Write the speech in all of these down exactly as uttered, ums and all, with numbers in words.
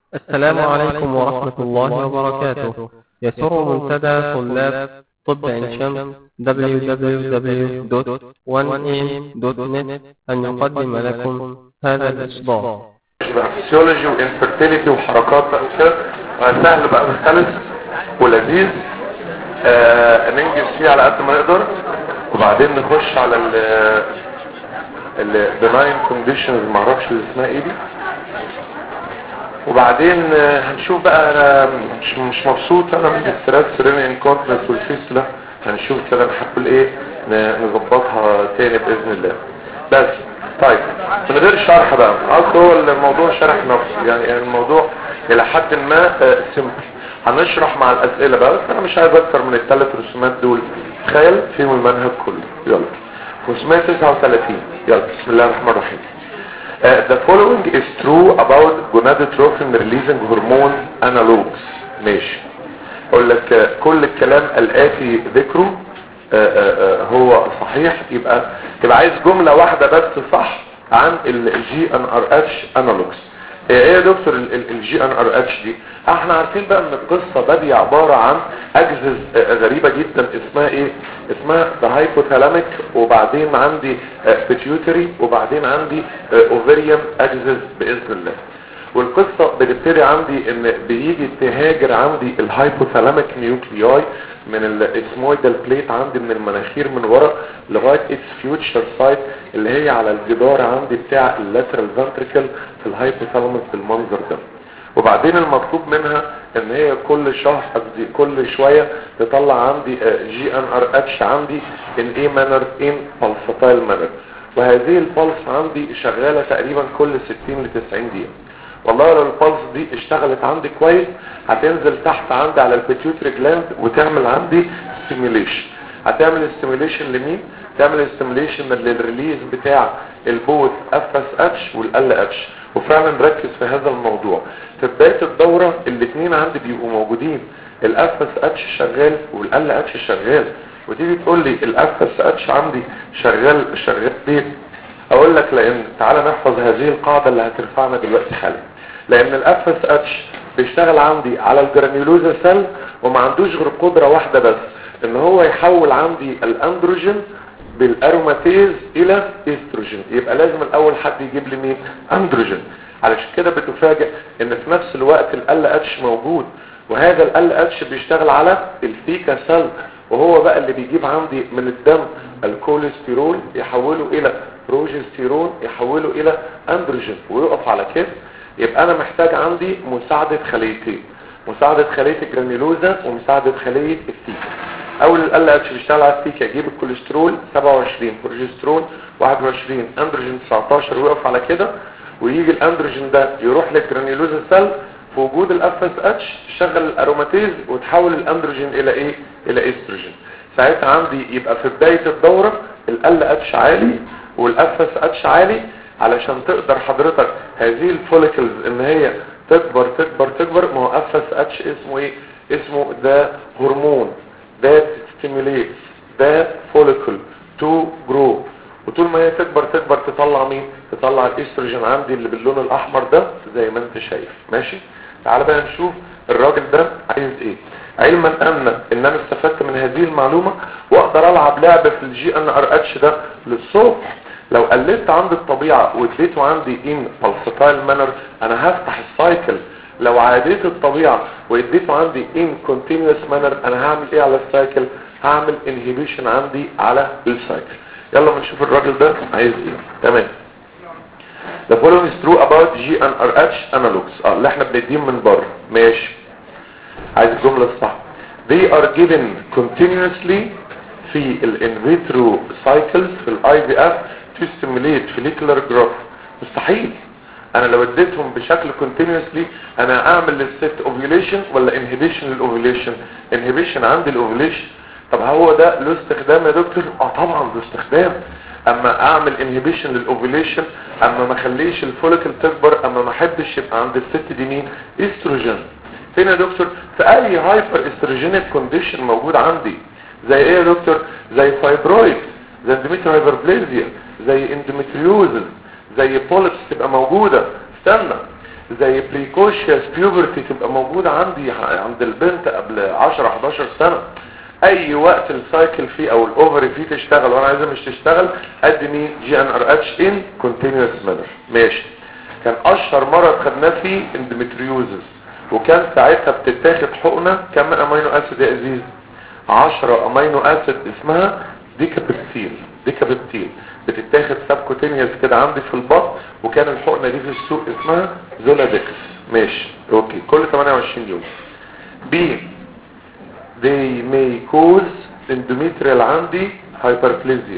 السلام عليكم ورحمة الله وبركاته. يسر منتدى طلاب طب عين شمس دبليو دبليو دبليو دوت وان إيه دوت نت أن يقدم لكم هذا الإصدار. فيسيولوجي وانفرتيليتي وحركات بقى وكده سهل بقى وسلس ولذيذ. آه ننجز فيه على قد ما نقدر، وبعدين نخش على ال ال benign conditions، معرفش اللي اسمها ايه دي، وبعدين هنشوف بقى. انا مش مش مبسوط انا من الستريس سيريني انكونتنس والفيستولا، هنشوف كده نحاول ايه نظبطها تاني باذن الله. بس طيب من غير شرح بقى، اصل هو الموضوع شرح نفسه، يعني الموضوع الى حد ما سمبل. هنشرح مع الاسئله بقى، بس انا مش عايز اكتر من الثلاث رسومات دول، تخيل فيهم المنهج كله. يلا رسومات تسعة وثلاثين. يلا بسم الله الرحمن الرحيم. Uh, the following is true about gonadotrophin releasing hormone analogs. ماشي. اقول لك uh, كل الكلام الاتي ذكره uh, uh, uh, هو صحيح. يبقى يبقى عايز جملة واحدة بس صح عن الجي ان ار اتش انالوجز. ايه يا دكتور الجي ان ار اتش دي؟ احنا عارفين بقى ان القصة ده دي عبارة عن اجهزة غريبة جدا. اسمها ايه؟ اسمها الهايبوثالاميك، وبعدين عندي بيتيوتري، وبعدين عندي اوفريوم اجهزة باذن الله. والقصة بتبتدي عندي ان بيجي تهاجر عندي الهايبوثالاميك نيوكلياي من الاسمويدال بليت عندي من المناخير من ورا لغاية اتس فيوتشر سايت اللي هي على الجدار عندي بتاع اللاترال فنتريكل في الهايبوثالاموس بالمنظر ده. وبعدين المطلوب منها ان هي كل شهر قصدي كل شوية تطلع عندي جي ان ار اتش عندي ان ايه مانر ان بالساتايل مانر، وهذه البلس عندي شغالة تقريبا كل ستين لتسعين دقيقة. والله لو البلس دي اشتغلت عندي كويس هتنزل تحت عندي على البيتيوتري جلاند وتعمل عندي ستيميليشن. هتعمل ستيميليشن لمين؟ تعمل ستيميليشن للريليز بتاع البوث اف اس اتش والال اتش. وفعلا نركز في هذا الموضوع. في بداية الدورة الاثنين عندي بيبقوا موجودين، الاف اس اتش شغال والال اتش شغال. وتيجي تقول لي الاف اس اتش عندي شغال شغال ليه؟ اقول لك لان تعالى نحفظ هذه القاعدة اللي هترفعنا دلوقتي حالا. لان الاف اس اتش بيشتغل عندي على الجرانيولوزا سيل وما عندوش غير قدرة واحدة بس، ان هو يحول عندي الاندروجين بالاروماتيز الى استروجين. يبقى لازم الاول حد يجيب لي مين؟ اندروجين. علشان كده بتفاجئ ان في نفس الوقت ال اتش موجود، وهذا ال اتش بيشتغل على الفيكا سيل، وهو بقى اللي بيجيب عندي من الدم الكوليسترول يحوله الى بروجستيرون يحوله الى اندروجين ويقف على كده. يبقى انا محتاج عندي مساعدة خليتين، مساعدة خلية الجرانيولوزا ومساعدة خلية الفيكا. اول ال اتش بيشتغل على الفيكا يجيب الكوليسترول سبعة وعشرين، بروجسترون واحد وعشرين، اندروجين تسعتاشر ويقف على كده. ويجي الاندروجين ده يروح للجرانيولوزا سيل في وجود الاف اس اتش تشغل الاروماتيز وتحول الاندروجين الى ايه؟ الى استروجين. ساعتها عندي يبقى في بداية الدورة ال اتش عالي والاف اس اتش عالي، علشان تقدر حضرتك هذه الفوليكلز ان هي تكبر تكبر تكبر. ما هو اف اس اتش اسمه ايه؟ اسمه ده هرمون that stimulates the follicle to grow. وطول ما هي تكبر تكبر تطلع مين؟ تطلع الاستروجين عندي اللي باللون الاحمر ده زي ما انت شايف. ماشي؟ تعال بقى نشوف الراجل ده عايز ايه. علما ان ان انا استفدت من هذه المعلومة واقدر العب لعبة في الجي ان ار اتش ده للصبح. لو قللت عند الطبيعة واديته عندي ان بالساتايل مانر انا هفتح السايكل. لو عاديت الطبيعة واديته عندي ان كونتينيوس مانر انا هعمل ايه على السايكل؟ هعمل انهيبيشن عندي على السايكل. يلا ما نشوف الراجل ده عايز ايه. تمام. The following is true about جي ان ار اتش analogs. اه اللي احنا بنديهم من بره. ماشي. عايز الجملة الصح. They are given continuously في الان فيترو سايكلز في الاي في اف to stimulate follicular growth. مستحيل. انا لو اديتهم بشكل continuously انا اعمل للست ovulation ولا inhibition للاوفيليشن؟ inhibition عندي الاوفيليشن. طب هو ده له استخدام يا دكتور؟ اه طبعا له استخدام. اما اعمل inhibition للاوفيليشن، اما ما اخليش الفوليكل تكبر، اما ما احبش يبقى عند الست دي مين؟ استروجين. فين يا دكتور؟ في اي هايبر استروجينيك كونديشن موجود عندي. زي ايه يا دكتور؟ زي فايبرويد، زي اندوميتريال هايبربليزيا، زي اندوميتريوزز، زي بوليبس تبقى موجودة. استنى، زي بريكوشيوس بيوبرتي تبقى موجودة عندي عند البنت قبل عشرة حداشر سنة. اي وقت السايكل فيه او الاوفري فيه تشتغل وانا عايزها مش تشتغل ادني جي ان ار اتش ان كونتينيوس مانر. ماشي. كان اشهر مرض خدناه فيه اندوميتريوزس، وكان ساعتها بتتاخد حقنة كم امينو اسيد يا عزيز؟ عشرة امينو اسيد اسمها ديكابيبتيل. ديكابيبتيل بتتاخد سبكوتينيوس كده عندي في البطن، وكان الحقنة دي في السوق اسمها زولادكس. ماشي اوكي. كل ثمانية وعشرين يوم. بي they may cause endometrial عندي hyperplasia.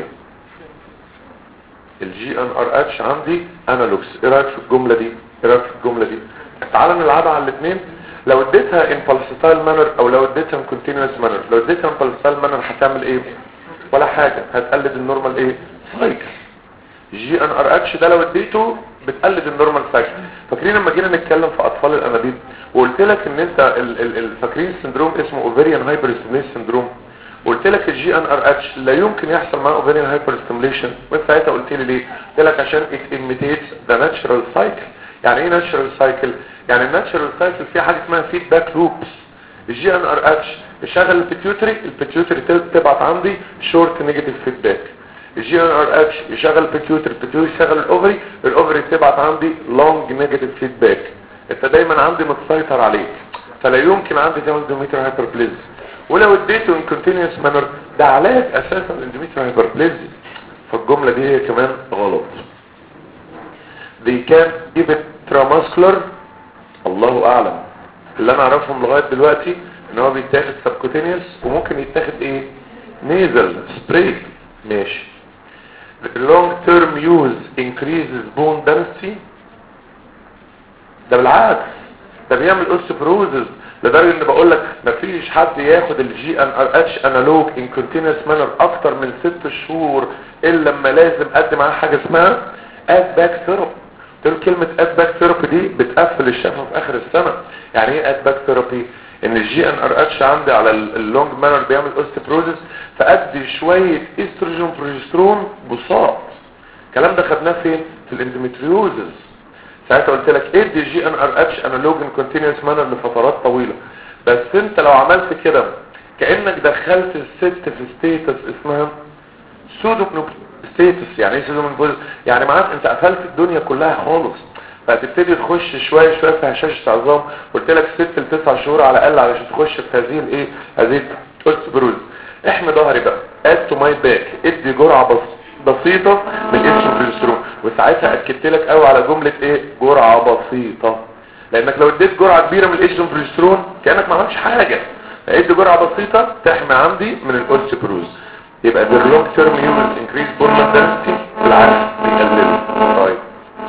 الجي ان ار اتش عندي انالوجز. ايه رايك في الجمله دي؟ ايه رايك في الجمله دي؟ تعال نلعبها على الاثنين. لو اديتها ان بالستايل مانر او لو اديتها ان كونتينوس مانر. لو اديتها ان بالستايل مانر هتعمل ايه؟ ولا حاجه، هتقلد النورمال ايه؟ سايكل. جي ان ار اتش ده لو اديته بتقلد النورمال سايكل. فاكرين لما جينا نتكلم في اطفال الانابيب وقلت لك ان انت الفاكرين سندروم اسمه اوفيريان هايبرستيميشن سندروم، قلت لك الجي ان ار اتش لا يمكن يحصل معاه اوفيريان هايبرستيميشن، وانت ساعتها قلت لي ليه؟ قلت لك عشان it imitates the natural cycle. يعني ايه ناتشرال سايكل؟ يعني الناتشرال سايكل فيها حاجه اسمها فيدباك لوبس. الجي ان ار اتش يشغل البيتيوتري، البيتيوتري تبعت عندي شورت نيجاتيف فيدباك. الجي ان ار اتش يشغل البيتيوتري، البيتيوتري يشغل الاوفري، الاوفري تبعت عندي لونج نيجاتيف فيدباك. انت دايما عندي متسيطر عليك، فلا يمكن عندي تعمل اندوميتريال هايبربليزيا. ولو اديته ان كونتينوس مانر ده علاج اساسا الاندوميتريال هايبربليزيا. فالجمله دي هي كمان غلط. they can give it intramuscular. الله اعلم. اللي انا اعرفهم لغايه دلوقتي ان هو بيتاخد سبكوتينيوس وممكن يتاخد ايه؟ نيزل سبراي. ماشي. the long term use increases bone density. ده بالعكس، ده بيعمل اوستيوبروزز لدرجه ان بقول لك مفيش حد ياخد الجي ان ار اتش انالوج ان كونتينوس مانر اكتر من ست شهور الا لما لازم اقدم معاه حاجه اسمها اد باك ثيرابي. قلت كلمه اد باك ثيرابي دي بتقفل الشفه في اخر السنه. يعني ايه اد باك ثيرابي؟ ان الجي ان ار اتش عندي على اللونج مانر بيعمل اوستيوبروزز، فادي شويه استروجين بروجسترون بساط. الكلام ده خدناه فين؟ في الاندوميتريوزز. ساعتها قلت لك ادي جي ان ار اتش انالوج ان كونتينوس مانر لفترات طويله. بس انت لو عملت كده كانك دخلت الست في ستيتس اسمها سودومونوبوز ستيتس. يعني ايه سودومونوبوز؟ يعني معاك انت قفلت الدنيا كلها خالص، فهتبتدي تخش شويه شويه في هشاشه عظام. قلت لك ست لتسع شهور على الاقل علشان تخش في هذه الايه؟ هذه الاوستيوبروز. احمي ظهري بقى، اد تو ماي باك، ادي جرعه بسيطه بسيطة من الاستروجين، وساعتها اكدت لك قوي على جملة ايه؟ جرعة بسيطة. لانك لو اديت جرعة كبيرة من الاستروجين كأنك ما عملتش حاجة. ادي جرعة بسيطة تحمي عندي من الاوستيوبروز. يبقى the long term use increase bone density بالعكس بيقلل. طيب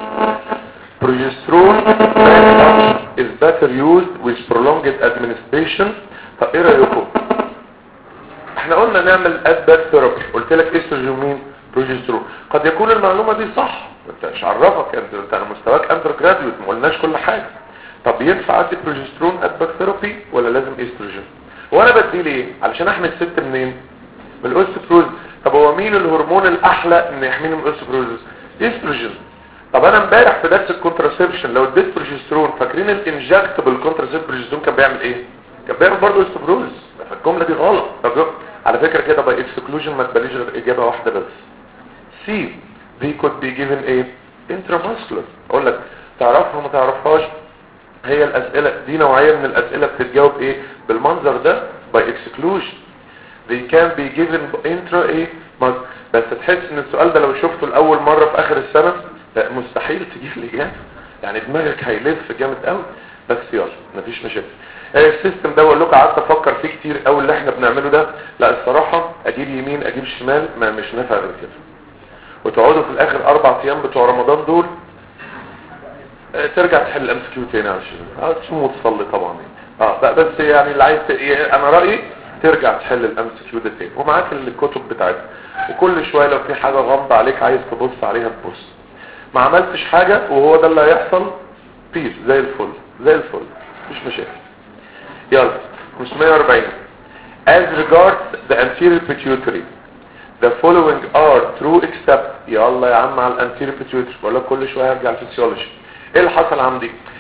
progesterone is better used with prolonged administration. طب ايه رأيكم؟ احنا قلنا نعمل اد باك ثيرابي، قلت لك استروجين مين؟ بروجسترون. قد يكون المعلومه دي صح، انت مش عرفك، انت انت على مستواك اندر جراديوت ما قلناش كل حاجه. طب ينفع ادي بروجسترون اد باك ثيرابي ولا لازم استروجين؟ وانا بدي ليه؟ علشان احمي الست منين؟ من الاوستيوبروز. طب هو مين الهرمون الاحلى ان يحميني من الاوستيوبروز؟ استروجين. طب انا امبارح في درس الكونتراسيبشن لو اديت بروجسترون، فاكرين الانجكتبل كونتراسيبشن بروجسترون كان بيعمل ايه؟ كان بيعمل برضه اوستيوبروز. فالجمله دي غلط. طب على فكره كده باي اكسكلوجن ما تباليش غير اجابه واحده بس. سي دي could be given ايه؟ intramuscular. اقول لك تعرفها ما تعرفهاش، هي الاسئله دي نوعيه من الاسئله بتتجاوب ايه؟ بالمنظر ده باي اكسكلوجن. they can be given intra ايه؟ بس تحس ان السؤال ده لو شفته لاول مره في اخر السنه لا مستحيل تجيب الاجابه، يعني دماغك هيلف جامد قوي. بس يلا مفيش مشاكل. السيستم ده بقول لكم قعدت افكر فيه كتير قوي اللي احنا بنعمله ده. لا الصراحه اجيب يمين اجيب شمال ما مش نافع غير كده. وتقعدوا في الاخر اربع ايام بتوع رمضان دول اه ترجع تحل الام كيو تاني عشان اه تشوف وتصلي طبعا. اه بس يعني اللي عايز انا رايي ترجع تحل الام كيو ده تاني ومعاك الكتب بتاعتك، وكل شويه لو في حاجه غامضه عليك عايز تبص عليها تبص. ما عملتش حاجه وهو ده اللي هيحصل بيس زي الفل زي الفل مش مشاكل. يلا خمسمية واربعين. As regards the anterior pituitary the following are true except. يلا يا عم على الانتيريور pituitary. بقول لك كل شويه هرجع الفسيولوجي. ايه اللي حصل عندي؟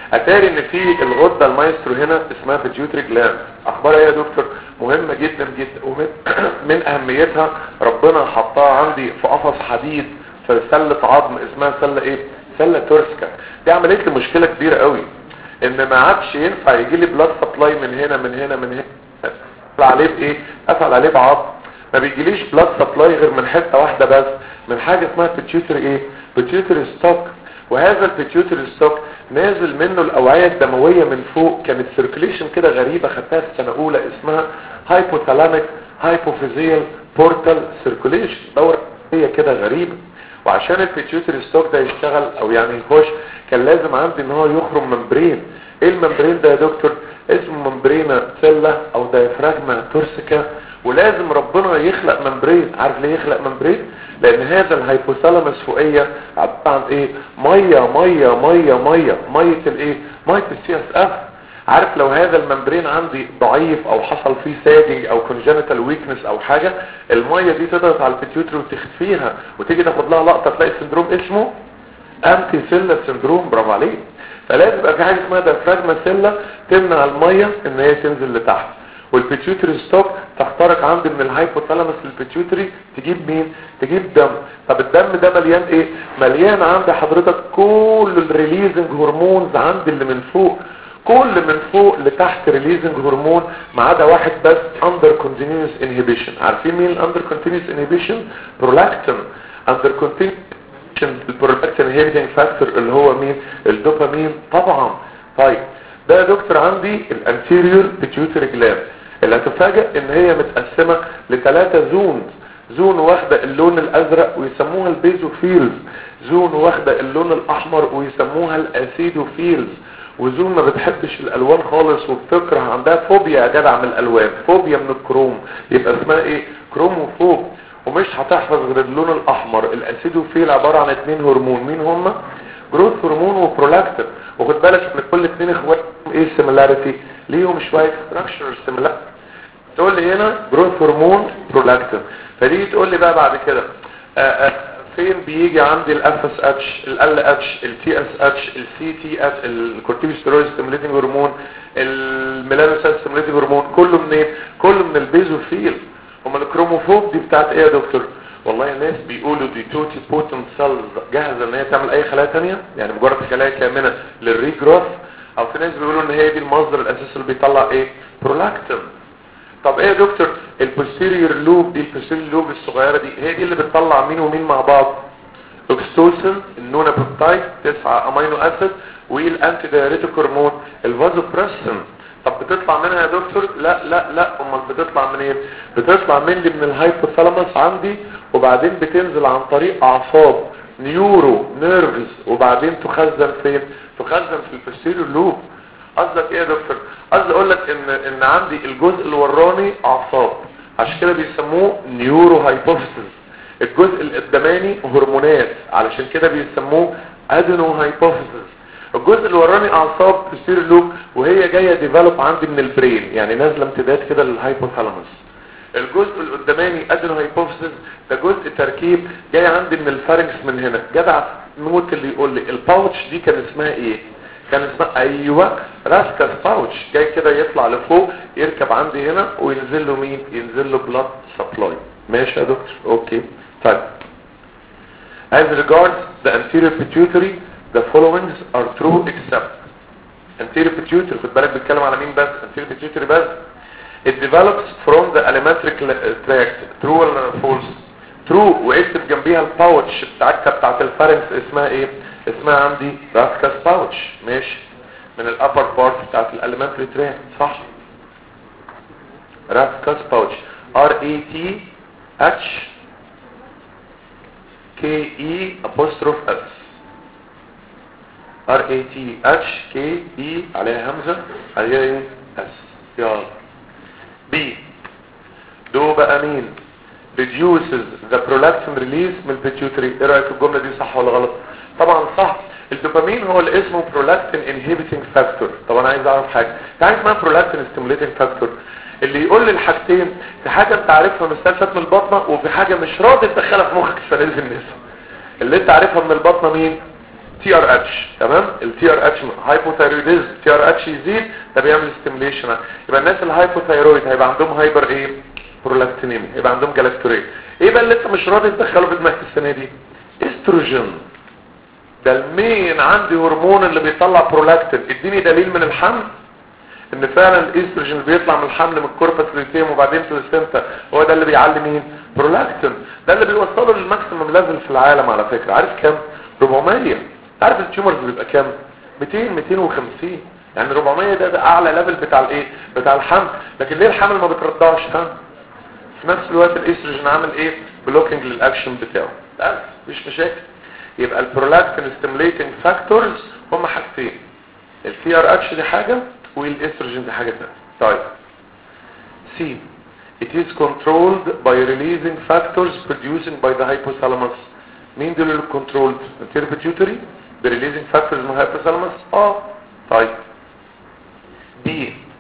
اتاري ان في الغده المايسترو هنا اسمها بيتيوتري جلاند. اخبارها ايه يا دكتور؟ مهمه جدا جدا، ومن من اهميتها ربنا حطها عندي في قفص حديد في سله عظم اسمها سله ايه؟ سله تورسكا. دي عملت لي مشكله كبيره قوي، ان ما عادش ينفع يجي لي بلاد سبلاي من هنا من هنا من هنا. افعل عليه بايه؟ افعل عليه بعظم. ما بيجيليش بلاد سبلاي غير من حته واحده بس، من حاجه اسمها بيتيوتري ايه؟ بيتيوتري ستوك. وهذا البيتيوتري ستوك نازل منه الاوعيه الدمويه من فوق. كانت سيركليشن كده غريبه خدتها في سنه اولى اسمها هايبوثالاميك هايبوفيزيال بورتال سيركليشن، دوره كده غريبه. وعشان البيتيوتري ستوك ده يشتغل او يعني يخش كان لازم عندي ان هو يخرم ممبرين. ايه الممبرين ده يا دكتور؟ اسمه ممبرينا سيلا او دايفراجما تورسيكا. ولازم ربنا يخلق ممبرين. عارف ليه يخلق ممبرين؟ لان هذا الهايبوثالاموس فوقيه عباره عن ايه؟ ميه ميه ميه ميه ميه الايه؟ ميه السي اس اف. عارف لو هذا الممبرين عندي ضعيف او حصل فيه ساجنج او كونجنتال ويكنس او حاجه، الميه دي تضغط على البيتيوتري وتخفيها وتيجي تاخد لها لقطه تلاقي سندروم اسمه انتي سيلا سندروم. برافو عليك. فلازم يبقى في حاجه اسمها دايفراجما سيلا تمنع الميه ان هي تنزل لتحت. والبيتيوتري ستوك تخترق عندي من الهايبوثالاموس للبيتيوتري تجيب مين؟ تجيب دم. طب الدم ده مليان ايه؟ مليان عندي حضرتك كل الريليزنج هرمونز عندي اللي من فوق، كل من فوق لتحت ريليزنج هرمون ما عدا واحد بس اندر كونتينيوس انهبيشن. عارفين مين الاندر كونتينيوس انهبيشن؟ برولاكتين. اندر كونتينيوس البرولاكتين انهبيتنج فاكتور اللي هو مين؟ الدوبامين طبعا. طيب ده يا دكتور عندي الانتيريور بيتيوتري جلاند اللي هتفاجئ ان هي متقسمه لثلاثه زونز. زون واخده اللون الازرق ويسموها البيزوفيلز، زون واخده اللون الاحمر ويسموها الاسيدوفيلز، وزون ما بتحبش الالوان خالص وبتكره عندها فوبيا يا جدع من الالوان، فوبيا من الكروم، يبقى اسمها ايه؟ كروموفوب. ومش هتحفظ غير اللون الاحمر. الاسيدوفيل عباره عن اتنين هرمون، مين هما؟ جروث هرمون وبرولاكتين. وخد بالك ان كل اتنين اخوات ايه سيميلاريتي؟ ليهم شويه ستراكشر سيميلار. تقول لي هنا جروث هرمون برولاكتين، فتيجي تقول لي بقى بعد كده آآ آآ فين بيجي عندي الاف اس اتش، ال اتش، التي اس اتش، السي تي اس، الكورتيكوستيرويد ستيموليتنج هرمون، الميلانوسايت ستيموليتنج هرمون، كله منين؟ كله من البيزوفيل. امال الكروموفوب دي بتاعت ايه يا دكتور؟ والله الناس بيقولوا دي توتي بوتنت سيلز جاهزه ان هي تعمل اي خلايا ثانيه، يعني مجرد خلايا كامنه للريجروث. او في ناس بيقولوا ان هي دي المصدر الاساسي اللي بيطلع ايه؟ برولاكتين. طب ايه يا دكتور؟ البوستيريور لوب دي، البوستيريور لوب الصغيره دي هي دي اللي بتطلع مين ومين مع بعض؟ اوكستوسين، النونا بيبتايد، تسعة امينو اسيد، والانتي دايوريتيك هرمون الفازوبريسين. طب بتطلع منها يا دكتور؟ لا لا لا. امال بتطلع منين؟ بتطلع مني من الهايبوثالاموس عندي، وبعدين بتنزل عن طريق اعصاب نيورو نيرفز، وبعدين تخزن فين؟ تخزن في البوستيريور لوب. قصدك ايه يا دكتور؟ قصدي اقول لك ان ان عندي الجزء الوراني اعصاب، عشان كده بيسموه نيورو هايبوفيسيس. الجزء القداماني هرمونات، علشان كده بيسموه ادينو هايبوفيسيس. الجزء الوراني اعصاب بتصير لوب، وهي جايه ديفلوب عندي من البرين، يعني نازله امتداد كده للهايبوثالاموس. الجزء القداماني ادينو هايبوفيسيس ده جزء تركيب جاي عندي من الفارنكس من هنا. جدع موت اللي يقول لي الباوتش دي كان اسمها ايه؟ كان اسمها ايوه راسكاس باوتش، جاي كده يطلع لفوق يركب عندي هنا وينزل له مين؟ ينزل له بلاد سبلاي. ماشي يا دكتور؟ اوكي. طيب as regards the anterior pituitary the followings are true except anterior pituitary. خد بالك بيتكلم على مين بس؟ anterior pituitary بس. it develops from the alimentary tract. true ولا false؟ true. واكتب جنبيها الباوتش بتاعتها بتاعت الفارنكس اسمها ايه؟ اسمها عندي راسكاس باوتش. ماشي. من الابر بارت بتاعت الاليمنتري تراكت. صح. راسكاس باوتش R A T H K E apostrophe S. R A T H K E عليها همزة عليها ايه؟ S. يلا. B دو بقى مين؟ reduces the prolactin release من البيتيوتري. ايه رأيك الجملة دي صح ولا غلط؟ طبعا صح. الدوبامين هو اللي اسمه prolactin inhibiting factor. طب انا عايز اعرف حاجة، تعرف اسمها prolactin stimulating factor؟ اللي يقول لي الحاجتين، في حاجة انت عارفها من السلسلة من البطنة، وفي حاجة مش راضي تدخلها في مخك فنزل النسا. اللي انت عارفها من البطنة مين؟ تي ار اتش. تمام. التي ار اتش هايبوثايرويدزم، تي ار اتش يزيد ده بيعمل ستيميليشن. يبقى الناس الهايبوثايرويد هيبقى عندهم هايبر ايه برولاكتينيميا، يبقى عندهم جلاكتوريا. ايه بقى اللي انت مش راضي تدخله في دماغك السنه دي؟ استروجين. ده المين عندي هرمون اللي بيطلع برولاكتين. اديني دليل من الحمل ان فعلا الاستروجين اللي بيطلع من الحمل من الكوربس لوتيم وبعدين في السنتا هو ده اللي بيعلي مين برولاكتين. ده اللي بيوصله للماكسيمم ليفل في العالم على فكره. عارف كام؟ أربعمية. عارف التيومرز بيبقى كام؟ مئتين مئتين وخمسين. يعني أربعمية ده, ده اعلى ليفل بتاع الايه بتاع الحمل. لكن ليه الحمل ما بترضعش؟ ها في نفس الوقت الاستروجين عامل ايه بلوكينج للاكشن بتاعه. بس مش مشاكل. يبقى البرولاكتين ستيميليتنج فاكتورز هم حاجتين، التي ار اتش دي حاجه والاستروجين دي حاجه ثانيه. طيب سي it is controlled by releasing factors produced by the hypothalamus. مين دول اللي controlled؟ البيتيوتري the releasing factors من hypothalamus. اه طيب B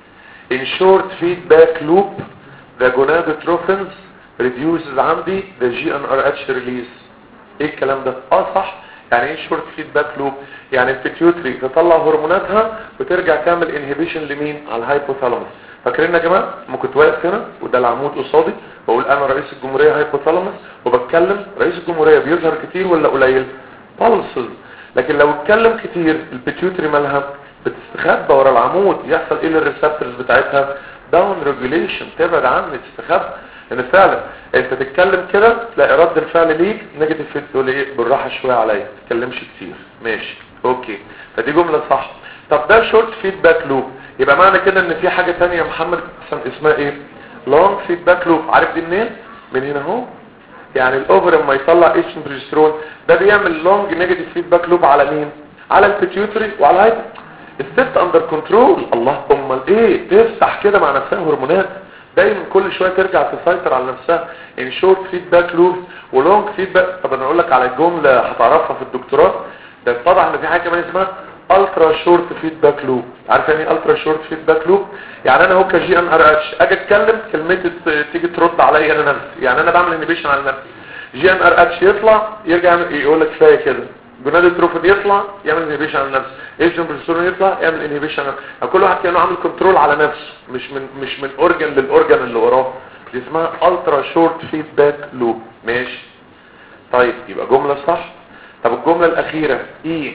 in short feedback loop the gonadotrophins reduces عندي the جي ان ار اتش release. ايه الكلام ده؟ اه صح. يعني ايه شورت فيدباك لوب؟ يعني البيتيوتري تطلع هرموناتها وترجع تعمل انهبيشن لمين؟ على الهايبوثالاموس. فاكرين يا جماعه؟ ما كنت واقف هنا وده العمود قصادي بقول انا رئيس الجمهوريه هايبوثالاموس وبتكلم، رئيس الجمهوريه بيظهر كتير ولا قليل؟ بالسز. لكن لو اتكلم كتير البيتيوتري مالها؟ بتستخبى ورا العمود. يحصل ايه للريسبتورز بتاعتها؟ داون ريجوليشن، تبعد عني، تستخبى. ان فعلا انت تتكلم كده تلاقي رد الفعل ليك نيجاتيف فيد، تقول ايه بالراحه شويه عليا، ما تتكلمش كتير. ماشي اوكي، فدي جمله صح. طب ده شورت فيدباك لوب، يبقى معنى كده ان في حاجه ثانيه يا محمد اسمها ايه؟ لونج فيدباك لوب. عارف دي منين؟ من هنا اهو. يعني الاوفر لما يطلع ايستروجين بروجسترون ده بيعمل لونج نيجاتيف فيدباك لوب على مين؟ على البيتيوتري وعلى الهايبو. الست اندر كنترول. الله، امال ايه؟ تفتح كده مع نفسها هرمونات دايما كل شويه ترجع تسيطر على نفسها. ان شورت فيدباك لوب ولونج فيدباك. طب انا اقول لك على الجمله هتعرفها في الدكتوراه. ده طبعا ان في حاجه كمان اسمها الترا شورت فيدباك لوب. عارف يعني ايه الترا شورت فيدباك لوب؟ يعني انا هو كجي ان ار اتش اجي اتكلم كلمتي تيجي ترد عليا انا نفسي. يعني انا بعمل انيبيشن على نفسي. جي ان ار اتش يطلع يرجع يقول لك كفايه كده. جونادوتروفين يطلع يعمل انهبيشن على نفسه. ايستروجين بروجسترون يطلع يعمل انهبيشن على نفسه. كل واحد كانه عامل كنترول على نفسه، مش من مش من اورجن للاورجن اللي وراه. دي اسمها الترا شورت فيدباك لوب. ماشي طيب، يبقى جمله صح. طب الجمله الاخيره ايه؟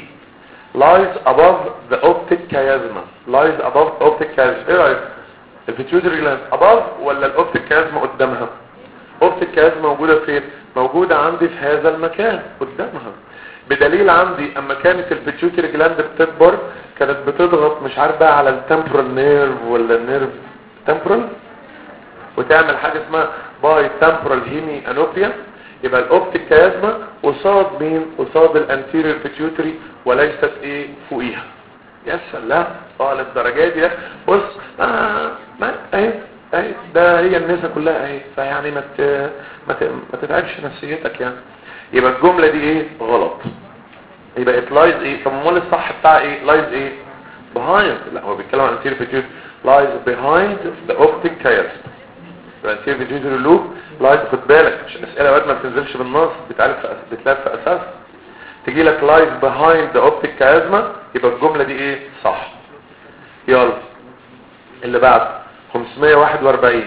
lies above the optic chiasma. lies above optic chiasma. ايه رايك؟ البيتيوتري جلاند above ولا الاوبتيك chiasma قدامها؟ اوبتيك chiasma موجوده فين؟ موجوده عندي في هذا المكان قدامها. بدليل عندي اما كانت البيتيوتري جلاند بتكبر كانت بتضغط مش عارف بقى على التمبرال نيرف ولا النيرف تمبرال وتعمل حاجه اسمها باي تمبرال هيمي انوبيا. يبقى الاوبتيك كيازما قصاد مين؟ قصاد الانتيريور بيتيوتري وليست ايه فوقيها. يا سلام، اه للدرجه دي. بص آه ما اهي اهي ده هي النساء كلها اهي. فيعني ما ما ما تتعبش نفسيتك يعني. يبقى الجمله دي ايه؟ غلط. يبقى it lies ايه؟ طب امال الصح بتاع ايه؟ lies ايه؟ behind. لا هو بيتكلم عن anterior pituitary. lies behind the optic chiasm. يبقى anterior pituitary loop lies. خد بالك مش الاسئله وقت ما بتنزلش بالنص، بتعرف بتلاقي في اساس تجي لك lies behind the optic chiasm. يبقى الجمله دي ايه؟ صح. يلا اللي بعد خمسمية وواحد واربعين.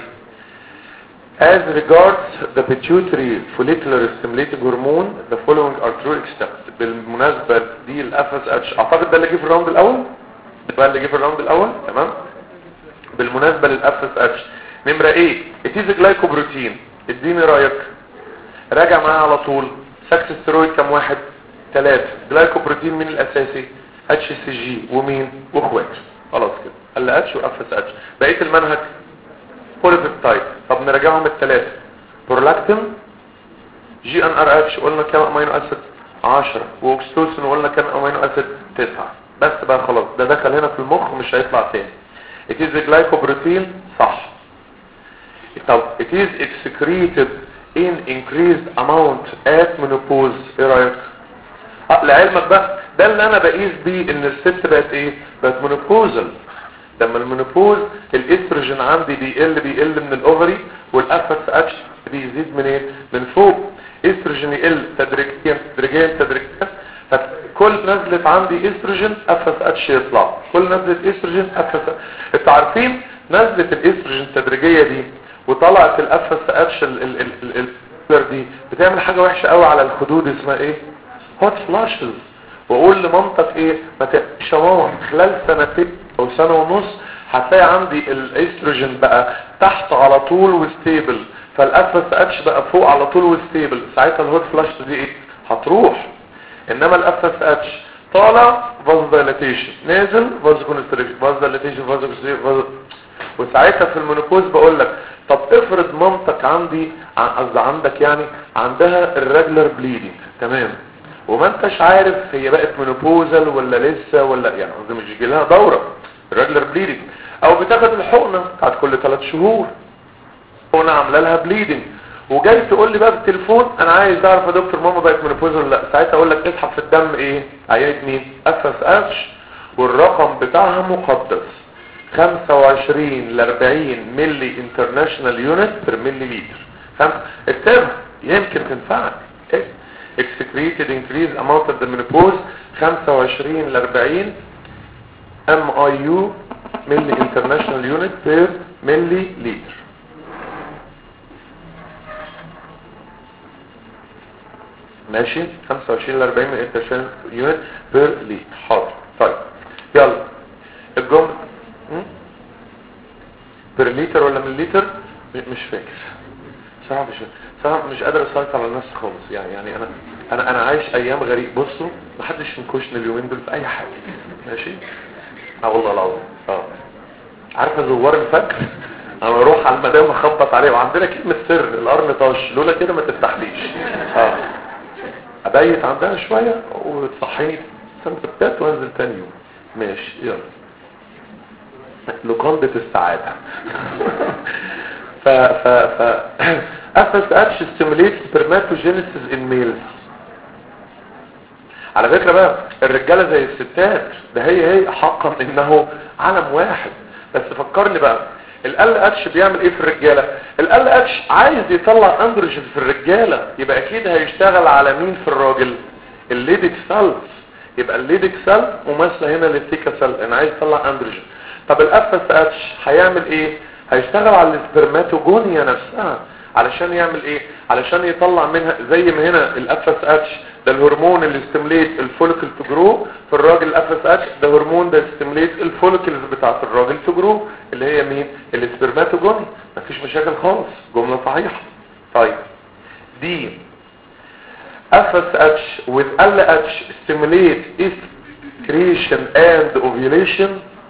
As regards the pituitary follicular stimulating hormone, the following are true except. بالمناسبة دي الاف اس اتش اعتقد ده اللي جه في الراوند الاول. ده اللي جه في الراوند الاول تمام. بالمناسبة للاف اس اتش نمرة ايه؟ اتيز جلايكوبروتين. اديني رايك، راجع معايا على طول. سكس ستيرويد كم واحد؟ ثلاثة. جلايكوبروتين مين الاساسي؟ اتش سي جي ومين؟ واخواته. خلاص كده ال اتش واف اس اتش. بقيه المنهج بوليبيبتايد. طب نراجعهم الثلاثه. برولاكتين، جي ان ار اتش قلنا كام امينو اسيد؟ عشرة. واكستوسين قلنا كام امينو اسيد؟ تسعة. بس بقى خلاص ده دخل هنا في المخ مش هيطلع تاني. it is glycoprotein صح. طب it is excreted in increased amount at menopause. ايه رايك؟ اه لعلمك بقى ده اللي انا بقيس بيه ان الست بقت ايه؟ بقت منوبوزل. لما المنوبوز الاستروجين عندي بيقل بيقل من الاوفري والاف اس اتش بيزيد من ايه؟ من فوق. استروجين يقل تدريجيا تدريجيا تدريجيا كل نزلت عندي استروجين اف اس اتش يطلع، كل نزلت استروجين اف اس. انتوا عارفين نزلت الاستروجين التدريجيه دي وطلعت الاف اس اتش ال دي بتعمل حاجه وحشه قوي على الخدود اسمها ايه؟ هوت فلاشز. واقول لمامتك ايه؟ ما تقلقش يا ماما، خلال سنتين او سنه ونص هتلاقي عندي الاستروجين بقى تحت على طول وستيبل، فالاف اس اتش بقى فوق على طول وستيبل، ساعتها الهوت فلاش دي ايه؟ هتروح. انما الاف اس اتش طالع فاز دايلاتيشن، نازل فاز كونستريكشن، فاز دايلاتيشن، فاز كونستريكشن، وساعتها في المينوبوز بقول لك طب افرض مامتك عندي قصدي عندك يعني عندها الريجولار بليدنج، تمام، وما انتش عارف هي بقت مينوبوزال ولا لسه ولا يعني قصدي مش جاي لها دوره الريجولار بليدنج، او بتاخد الحقنه بتاعت كل ثلاث شهور حقنه عامله لها بليدنج، وجاي تقول لي بقى في التليفون انا عايز اعرف يا دكتور ماما بقت مينوبوزال ولا لا، ساعتها اقول لك اسحب في الدم ايه؟ عينه مين؟ اف اس اتش، والرقم بتاعها مقدس خمسة وعشرين ل أربعين ملي انترناشونال يونت بير ملي لتر. اكتبها يمكن تنفعك. excreted increase amount of the menopause خمسة وعشرين ل أربعين ام اي يو ملي انترناشونال يونت بير ملي لتر. ماشي، خمسة وعشرين ل أربعين ملي انترناشونال يونت بير لتر. حاضر. طيب يلا الجمله بير لتر ولا من لتر مش فاكر صراحه، مش صراحه مش قادر اسيطر على نفسي خالص يعني يعني انا انا انا عايش ايام غريب. بصوا ما حدش ينكشني اليومين دول في اي حاجه، ماشي؟ اه والله العظيم. اه عارفه زوار الفجر انا اروح على المدام اخبط عليه وعندنا كلمه سر القرن طاش، لولا كده ما تفتحليش. اه ابيت عندها شويه وتصحيني سنتات وانزل تاني يوم. ماشي يلا لقندة السعادة. ف ف ف اف اس اتش stimulates spermatogenesis in males. على فكرة بقى الرجالة زي الستات، ده هي هي حقا انه عالم واحد. بس فكرني بقى ال اتش بيعمل ايه في الرجالة؟ ال اتش عايز يطلع اندروجين في الرجالة، يبقى اكيد هيشتغل على مين في الراجل؟ الليدك سيلز. يبقى الليدك سيل مماثله هنا للتيكا سيل، انا عايز اطلع اندروجين. طب الاف اس اتش هيعمل ايه؟ هيشتغل على السبرماتوجونيا نفسها علشان يعمل ايه؟ علشان يطلع منها زي ما هنا الاف اس اتش ده الهرمون اللي ستيموليت الفوليكل تو جرو، في الراجل الاف اس اتش ده هرمون ده ستيموليت الفوليكلز بتاعت الراجل تو جرو اللي هي مين؟ السبرماتوجونيا. مفيش مشاكل خالص، جمله صحيحه. طيب دي اف اس اتش with ال اتش stimulate excretion and ovulation.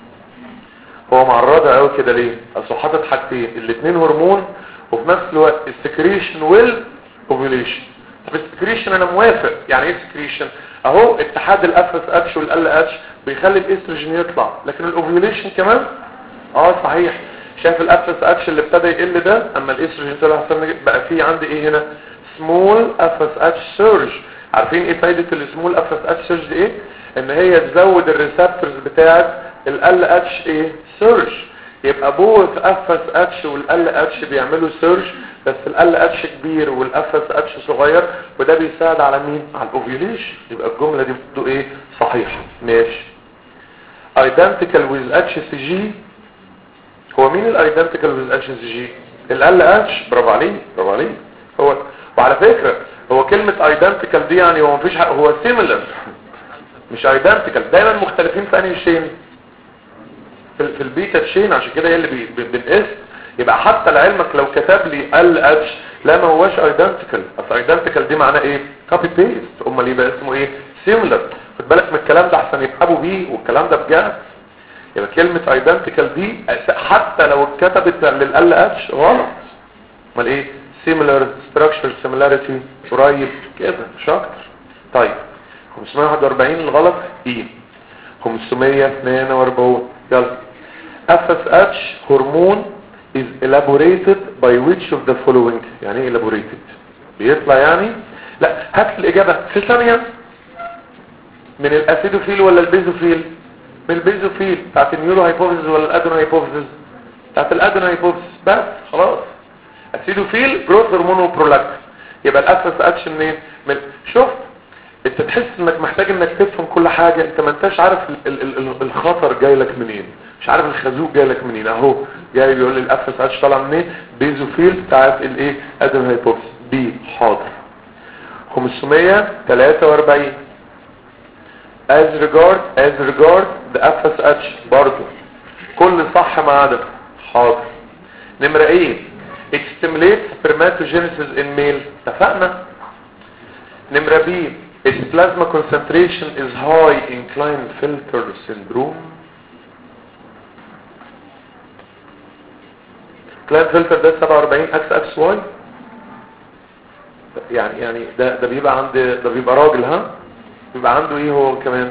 هو معرضها قوي كده ليه؟ اصل حاطط حاجتين الاثنين هرمون وفي نفس الوقت السكريشن والاوفيوليشن. طب السكريشن انا موافق، يعني ايه سكريشن؟ اهو اتحاد الاف اس اتش والال اتش بيخلي الاستروجين يطلع، لكن الاوفيوليشن كمان اه صحيح. شايف الاف اس اتش اللي ابتدى يقل ده اما الاستروجين طلع بقى فيه عندي ايه هنا؟ سمول اف اس اتش سيرج. عارفين ايه فايده السمول اف اس اتش سيرج ايه؟ ان هي تزود الريسبتورز بتاعه ال اتش ايه؟ سيرج. يبقى بوث اف اس اتش والال اتش بيعملوا سيرج، بس ال اتش كبير والاف اس اتش صغير، وده بيساعد على مين؟ على الاوفيوليشن. يبقى الجمله دي برضه ايه؟ صحيحه. ماشي. ايدنتيكال ويز اتش سي جي. هو مين الايدنتيكال ويز اتش سي جي؟ ال اتش. برافو عليك برافو عليك. هو وعلى فكره هو كلمه ايدنتيكال دي يعني هو مفيش حق، هو سيميلر مش ايدنتيكال. دايما مختلفين في انهي شين؟ في, في البيتا تشين، عشان كده هي اللي بنقيس. يبقى حتى لعلمك لو كتب لي ال اتش لا ما هوش ايدنتيكال، اصل ايدنتيكال دي معناه ايه؟ كوبي بيست. امال يبقى اسمه ايه؟ سيميلر. خد بالك من الكلام ده احسن يفهموا بيه، والكلام ده بجد. يبقى كلمه ايدنتيكال دي حتى لو اتكتبت لل اتش غلط. امال ايه؟ سيميلر ستراكشر سيميلاريتي قريب كده مش اكتر. طيب خمسمية وواحد واربعين الغلط ايه؟ خمسمية واثنين واربعين يلا. اف اس اتش هرمون is elaborated by which of the following. يعني ايه elaborated؟ بيطلع يعني لا هات الاجابه في ثانيه. من الاسيدوفيل ولا البيزوفيل؟ من البيزوفيل. بتاعت النيورو هايبوفيزيس ولا الادنو هايبوفيزيس؟ بتاعت الادنو هايبوفيزيس. بس خلاص. اسيدوفيل جروث هرمون وبرولاكتين. يبقى الاف اس اتش منين؟ من شفت انت تحس انك محتاج انك تفهم كل حاجة، انت ما انتش عارف ال ال ال الخطر جاي لك منين، مش عارف الخازوق جاي لك منين. اهو جاي بيقول لي الاف اس اتش طالع منين، بيزوفيل بتاعت الايه ادم هايبوكس بي. حاضر. خمسمية وتلاتة واربعين as regard as regard the اف اس اتش برضو كل صح ما عدا. حاضر. نمرة ايه؟ it stimulates spermatogenesis in male. اتفقنا. نمرة بي its plasma concentration is high in Klinefelter syndrome. Klinefelter ده سبعة واربعين اكس اكس واي، يعني يعني ده ده بيبقى عند ده بيبقى راجل، ها بيبقى عنده ايه هو كمان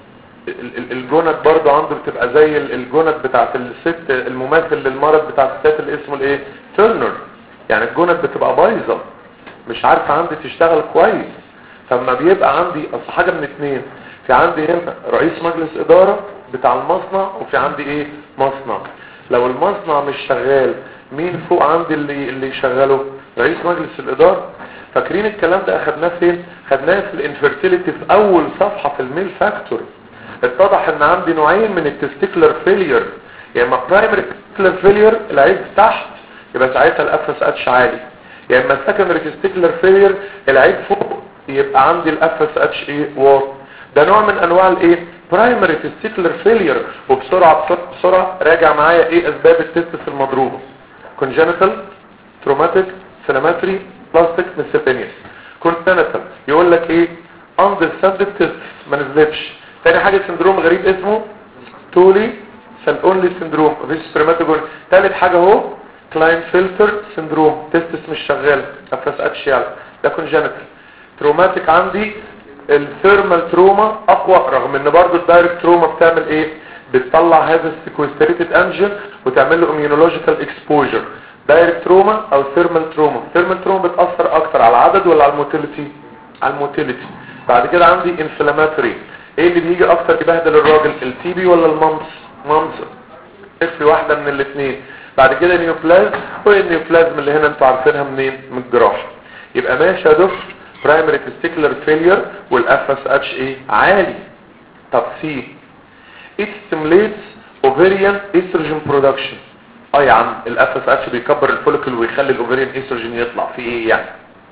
الجونت برضو عنده بتبقى زي الجونت بتاعت الست المماثل للمرض بتاع الستات اللي اسمه الايه تيرنر. يعني الجونت بتبقى بايظه مش عارفه عندي تشتغل كويس. فلما بيبقى عندي اصل حاجه من اتنين، في عندي هنا رئيس مجلس اداره بتاع المصنع وفي عندي ايه مصنع. لو المصنع مش شغال مين فوق عندي اللي اللي يشغله؟ رئيس مجلس الاداره. فاكرين الكلام ده اخدناه فين؟ خدناه في الانفيرتيليتي في اول صفحه في الميل فاكتور. اتضح ان عندي نوعين من التستيكلر فيلير، يا اما برايمري تستيكلر فيلير العيب تحت يبقى ساعتها الاف اس اتش عالي، يا اما سكندري تستيكلر فيلير العيب فوق يبقى عندي الاف اس اتش ايه واطي. ده نوع من انواع الايه برايمري تستيكلر فيلير. وبسرعه بسرعه, بسرعة راجع معايا ايه اسباب التستس المضروبه. كونجنتال، تروماتيك، سينماتري، بلاستيك، ميسيبينيس. كونجنتال يقول لك ايه اندر سبجكت تست ما نزلتش. تاني حاجه سندروم غريب اسمه تولي سالونلي سندروم مفيش سبرماتوجون. تالت حاجه اهو كلاينفلتر سندروم تستس مش شغال اف اس اتش يعني ده كونجنتال. تروماتيك عندي الثيرمال تروما اقوى رغم ان برضو الدايركت تروما بتعمل ايه بتطلع هذا السيكوستريتد انجن وتعمل له اميونولوجيكال اكسبوجر. دايركت تروما او ثيرمال تروما. ثيرمال تروما بتاثر اكتر على العدد ولا على الموتيليتي؟ على الموتيليتي. بعد كده عندي انفلاماتوري. ايه اللي بيجي اكتر يبهدل الراجل التي بي ولا الممس؟ ممس. في واحده من الاثنين. بعد كده نيوبلازم والنيوبلازم اللي هنا انتوا عارفينها منين؟ من الجراحه. يبقى ماشي يا دكتور برايمري تستيكلر فيلير والاف اس اتش ايه عالي. طب سي it stimulates ovarian estrogen production. اه يا عم الاف اس اتش بيكبر الفوليكل ويخلي الاوفريان استروجين يطلع في ايه يعني؟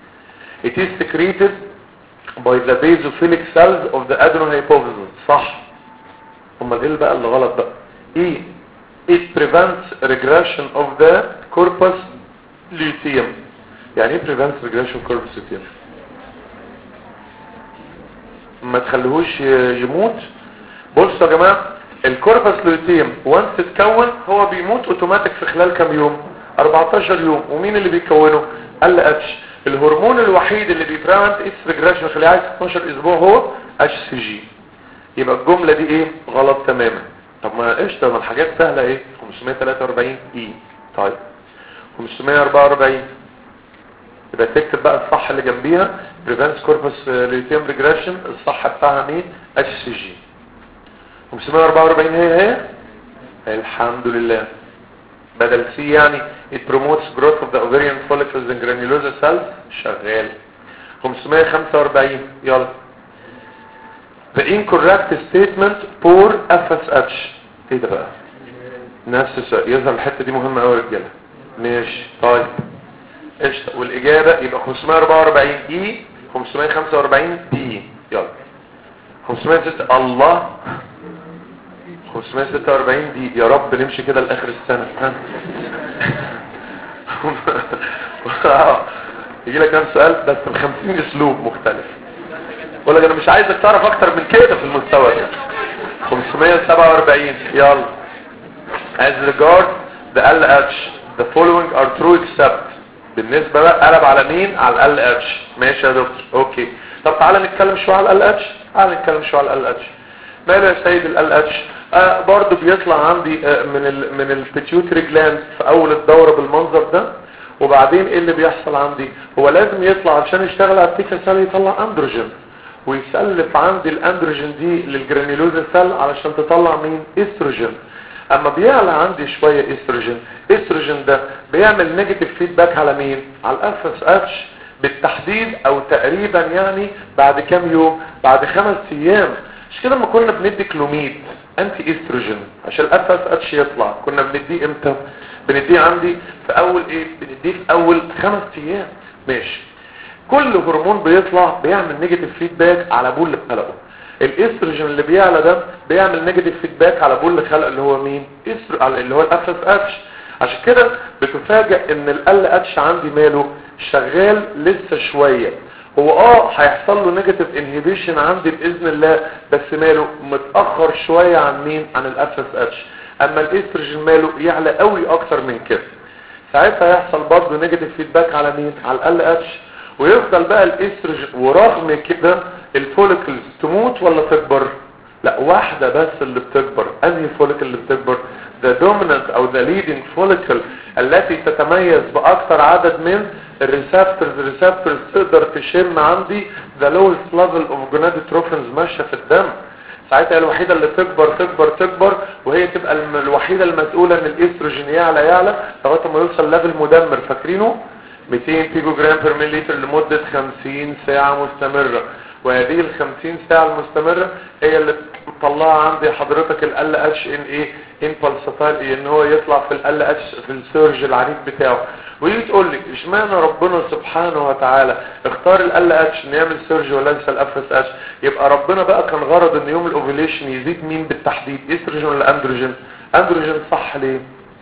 it is secreted by the basophilic cells of the adenohypophysis. صح. امال ايه بقى اللي غلط بقى؟ ايه it prevents regression of the corpus luteum. يعني ايه prevents regression of corpus luteum؟ ما تخليهوش يموت. بصوا يا جماعه الكوربس لوتيم وانس تتكون هو بيموت اوتوماتيك في خلال كام يوم؟ اربعتاشر يوم. ومين اللي بيكونه؟ ال اتش. الهرمون الوحيد اللي بيبريفنت اتس ريجريشن خلال اتناشر اسبوع هو اتش سي جي. يبقى الجمله دي ايه غلط تماما. طب ما قشطه ما الحاجات سهله ايه خمسمية وتلاتة واربعين اي. طيب خمسمية واربعة واربعين يبقى تكتب بقى الصح اللي جنبيها prevents corpus luteum regression. الصح بتاعها مين؟ اتش سي جي. خمسمية واربعة واربعين هي هي الحمد لله. بدل سي يعني it promotes growth of the ovarian follicles and granulosa cells شغال. خمسمية وخمسة واربعين يلا the incorrect statement for اف اس اتش. ايه ده بقى؟ نفس السؤال يظهر الحته دي مهمه قوي يا رجاله. ماشي طيب قشطه. والاجابه يبقى خمسمية واربعة واربعين اي خمسمية وخمسة واربعين دي. يلا خمسمية وستة الله خمسمية وستة واربعين دي. يا رب نمشي كده لاخر السنه. يجي لك كام سؤال بس ب خمسين اسلوب مختلف. بقول لك انا مش عايزك تعرف اكتر من كده في المستوى ده. خمسمية وسبعة واربعين يلا as regard the ال اتش the following are true except. بالنسبه بقى قلب على مين؟ على ال اتش. ماشي يا دكتور اوكي. طب تعالى نتكلم شويه على ال اتش. تعالى نتكلم شويه على ال اتش. ماله يا سيد ال اتش؟ آه برضه بيطلع عندي آه من ال من البيتيوتري جلاند في اول الدوره بالمنظر ده. وبعدين ايه اللي بيحصل عندي؟ هو لازم يطلع عشان يشتغل على التيكا سيل يطلع اندروجين ويسلف عندي الاندروجين دي للجرانيولوزا سيل علشان تطلع مين؟ استروجين. اما بيعلى عندي شويه استروجين، استروجين ده بيعمل نيجاتيف فيدباك على مين؟ على الاف اس اتش. بالتحديد او تقريبا يعني بعد كام يوم؟ بعد خمس ايام. مش كده لما كنا بندي كلوميد انتي استروجين عشان الاف اس اتش يطلع، كنا بنديه امتى؟ بنديه عندي في اول ايه؟ بنديه في اول خمس ايام. ماشي. كل هرمون بيطلع بيعمل نيجاتيف فيدباك على بول خلقه. الاستروجين اللي بيعلى ده بيعمل نيجاتيف فيدباك على بول خلقه اللي هو مين؟ استرو اللي هو الاف اس اتش. عشان كده بتفاجئ ان ال اتش عندي ماله شغال لسه شويه. هو اه هيحصل له نيجاتيف انهيبيشن عندي باذن الله، بس ماله متاخر شويه عن مين؟ عن الاف اس اتش. اما الاستروجين ماله يعلى قوي اكتر من كده. ساعتها يحصل برضه نيجاتيف فيدباك على مين؟ على ال اتش. ويفضل بقى الاستروجين، ورغم كده الفوليكلز تموت ولا تكبر؟ لا، واحده بس اللي بتكبر. انهي فوليكل اللي بتكبر؟ the dominant او the leading follicle التي تتميز باكثر عدد من الريسبتورز. الريسبتورز تقدر تشم عندي the lowest level of gonadotropins ماشيه في الدم. ساعتها الوحيده اللي تكبر تكبر تكبر، وهي تبقى الوحيده المسؤوله ان الاستروجين يعلى يعلى لغايه ما يوصل ليفل مدمر. فاكرينه؟ مئتين بيكو جرام بير مليلتر لمده خمسين ساعه مستمره. وهذه ال خمسين ساعه المستمره هي اللي تطلع عندي حضرتك ال اتش ان ايه امبلساتايل، ان هو يطلع في ال اتش في السيرج العنيف بتاعه. ويجي تقول لي اشمعنى ربنا سبحانه وتعالى اختار ال اتش ان يعمل سيرج وليس الاف اس اتش؟ يبقى ربنا بقى كان غرض ان يوم الاوفيليشن يزيد مين بالتحديد؟ استروجين ولا اندروجين؟ اندروجين. صح. ليه؟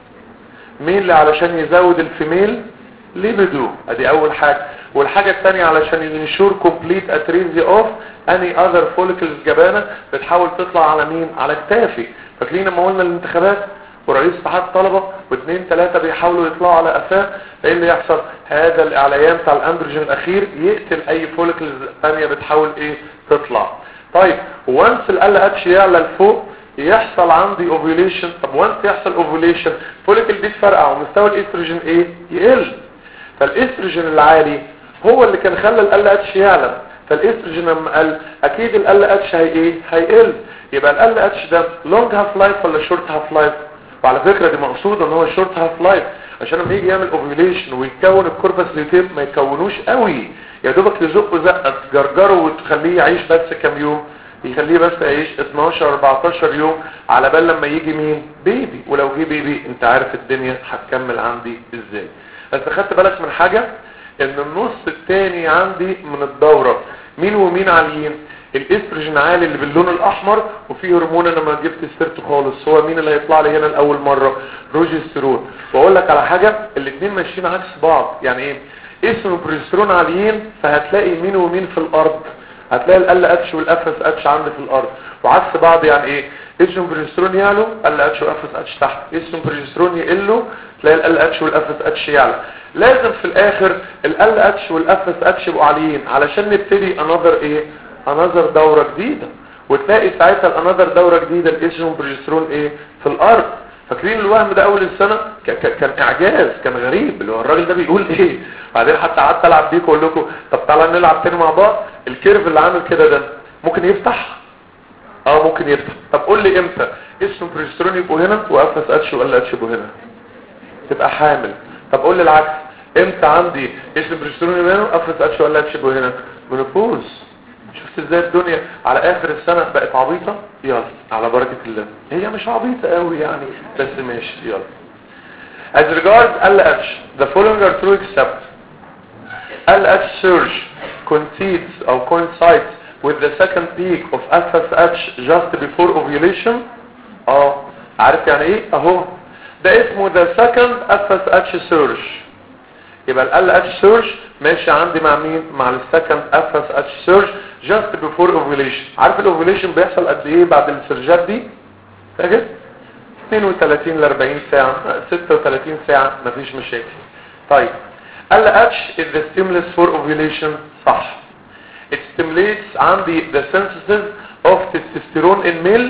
مين اللي علشان يزود الفيميل ليبيدو؟ ادي اول حاجه. والحاجه الثانيه علشان ينشور كومبليت اتريزي اوف اني اذر فوليكلز جبانه بتحاول تطلع على مين؟ على كتافي. فاكرين لما قلنا الانتخابات ورئيس اتحاد الطلبه واثنين ثلاثه بيحاولوا يطلعوا على قفاه، ايه اللي يحصل؟ هذا الاعلان بتاع الاندروجين الاخير يقتل اي فوليكلز ثانيه بتحاول ايه؟ تطلع. طيب وانس ال اتش يعلى لفوق يحصل عندي اوفيوليشن. طب وانس يحصل اوفيوليشن فوليكل دي تفرقع ومستوى الاستروجين ايه؟ يقل. فالاستروجين العالي هو اللي كان خلى ال اتش يعلى. فالاستروجين لما قل اكيد ال اتش هي ايه؟ هيقل. يبقى ال اتش ده لونج هاف لايف ولا شورت هاف لايف؟ وعلى فكره دي مقصوده ان هو شورت هاف لايف عشان لما يجي يعمل اوفيوليشن ويكون الكوربس ليوتيم ما يكونوش قوي، يا دوبك يزقه زقه تجرجره وتخليه يعيش بس كام يوم، يخليه بس يعيش اتناشر اربعتاشر يوم على بال لما يجي مين؟ بيبي. ولو جه بيبي انت عارف الدنيا هتكمل عندي ازاي. بس خدت بالك من حاجه؟ ان النص الثاني عندي من الدوره مين ومين عاليين؟ الاستروجين عالي اللي باللون الاحمر، وفي هرمون انا ما جبت سيرته خالص، هو مين اللي هيطلع لي هنا لاول مره؟ بروجسترون. واقول لك على حاجه، الاثنين ماشيين عكس بعض. يعني ايه؟ اسمه بروجسترون عاليين فهتلاقي مين ومين في الارض؟ هتلاقي ال اتش والاف اس اتش عندي في الارض. وعكس بعض. يعني ايه؟ اسمه بروجسترون يعلو ال اتش والاف اس اتش تحت، اسمه بروجسترون يقلوا تلاقي ال اتش والاف اس اتش يعلى. لازم في الاخر ال اتش والاف اس اتش يبقوا عاليين علشان نبتدي انذر ايه؟ انذر دوره جديده. وتلاقي ساعتها الانذر دوره جديده الاسم بروجسترون ايه؟ في الارض. فاكرين الوهم ده اول السنه كان اعجاز، كان غريب اللي هو الراجل ده بيقول ايه. بعدين حتى قعدت العب بيكم واقول لكم طب تعالى نلعب تاني مع بعض. الكيرف اللي عامل كده ده ممكن يفتح؟ اه ممكن يفتح. طب قول لي امتى اسم بروجسترون يبقوا هنا واف اس اتش وال اتش يبقوا هنا؟ تبقى حامل. طب قول لي العكس، امتى عندي اسم بروجسترون يبقى هنا واف اس اتش وال اتش يبقوا هنا؟ منوبوز. شفت ازاي الدنيا على اخر السنه بقت عبيطه؟ يلا على بركه الله. هي مش عبيطه قوي يعني بس ماشي يلا. As regards ال اتش, the following are true except ال اتش surge coincides or coincides with the second peak of اف اس اتش just before ovulation. اه عارف يعني ايه؟ اهو ده اسمه the second اف اس اتش surge. يبقى ال اتش surge ماشي عندي مع مين؟ مع السكند اف اس اتش surge just before ovulation. عارف الاوفيوليشن بيحصل قد ايه بعد السيرجات دي؟ فاكر؟ اثنين وثلاثين ل اربعين ساعه، ستة وثلاثين ساعه، مفيش مشاكل. طيب ال اتش is the stimulus for ovulation. صح. it stimulates عندي the synthesis of testosterone in male.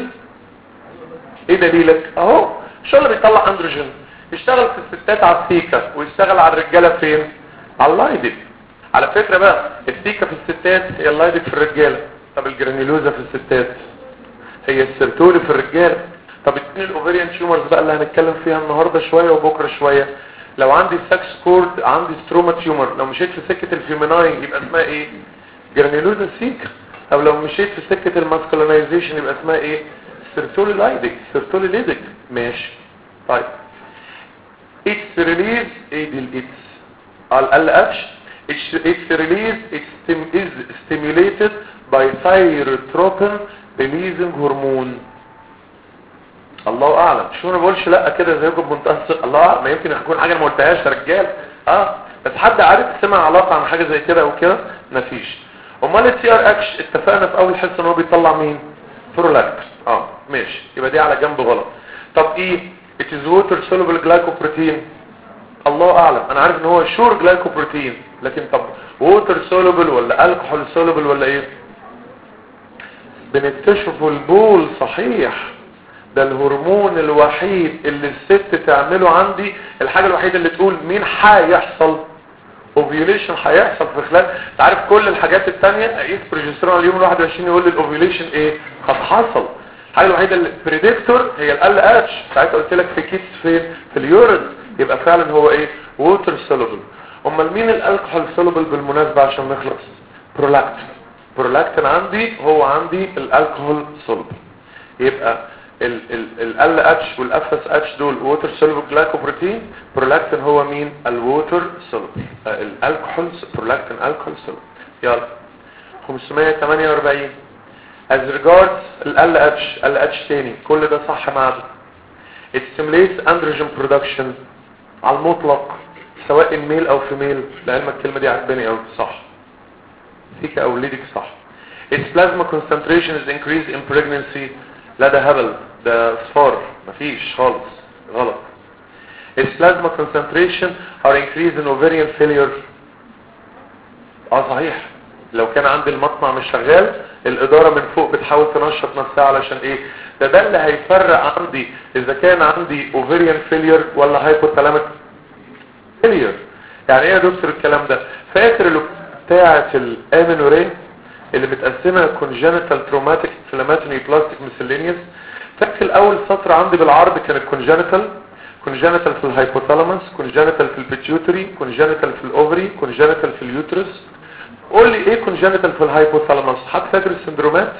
ايه دليلك؟ اهو شو اللي بيطلع اندروجين؟ يشتغل في الستات على الثيكه ويشتغل على الرجاله فين؟ على اللايدك. على فكره بقى الثيكه في الستات هي اللايدك في الرجاله. طب الجرانيولوزا في الستات هي السيرتولي في الرجاله. طب اتنين الاوفريان تيومرز بقى اللي هنتكلم فيها النهارده شويه وبكره شويه لو عندي ساكس كورد عندي ستروما تيومر، لو مشيت في سكه الفيميناين يبقى اسمها ايه؟ جرانيولوزا سيكا. او لو مشيت في سكه الماسكولينايزيشن يبقى اسمها ايه؟ سيرتوليلايدك سيرتوليليدك. ماشي. طيب اتس ريليز ايه دي الاتس ال اتش اتس ريليز از ستيميوليتد باي ثايروتروبين ريليزنج هرمون. الله اعلم. شو انا بقولش لا كده زيكم بمنتهى الثقه. الله اعلم، ما يمكن يكون حاجه ما قلتهاش يا رجال. اه بس حد عارف سمع علاقه عن حاجه زي كده او كده؟ مفيش. امال التي ار اتش اتفقنا في اول حصه ان هو بيطلع مين؟ برولاكتين. اه ماشي، يبقى دي على جنب غلط. طب ايه؟ it is water soluble glycoprotein. الله اعلم. انا عارف ان هو شور جلايكوبروتين، لكن طب ووتر سولوبل ولا الكحول سولوبل ولا ايه؟ بنكتشفه البول. صحيح، ده الهرمون الوحيد اللي الست تعمله عندي، الحاجه الوحيده اللي تقول مين هيحصل اوفيوليشن هيحصل في خلال. انت عارف كل الحاجات الثانيه اقيس بروجسترون اليوم الواحد وعشرين يقول لي الاوفيوليشن ايه قد حصل. الحاجه الوحيده اللي بريدكتور هي ال اتش. ساعتها قلت لك في كيس فين؟ في اليورين. يبقى فعلا هو ايه؟ ووتر سولوبل. امال مين الالكحول سولوبل بالمناسبه عشان نخلص؟ برولاكتين. برولاكتين عندي هو عندي الالكحول سولوبل. يبقى ال ال ال اتش والاف اس اتش دول ووتر سولوبل جلايكوبروتين. برولاكتين هو مين؟ الووتر سولوبل الالكحول برولاكتين الكحول سولوبل. يلا خمسمية وتمانية واربعين as regards ال اتش ال اتش تاني كل ده صح معاده. it stimulates androgen production على المطلق سواء الميل او فيميل. لعلمك الكلمه دي عجباني قوي. صح. فيك او ليدك صح. its plasma concentration is increased in pregnancy. لا ده هبل، ده صفار، مفيش خالص، غلط. its plasma concentration are increased in ovarian failure. اه صحيح. لو كان عندي المصنع مش شغال الاداره من فوق بتحاول تنشط نفسها علشان ايه؟ ده ده اللي هيفرق عندي اذا كان عندي ovarian failure ولا hypothalamic failure. يعني ايه يا دكتور الكلام ده؟ فاكر اللي بتاعه الامينورين اللي متقسمه congenital traumatic inflammatory plastic miscellaneous؟ فاكر اول سطر عندي بالعربي كان congenital congenital في الهايبوثالاموس، congenital في البيتيوتري، congenital في الاوفري، congenital في اليوترس. قول لي ايه congenital في الهايبوثالاموس؟ حد فاكر السندرومات؟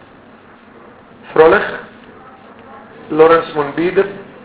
فروليخ، لورنس مونبيدر،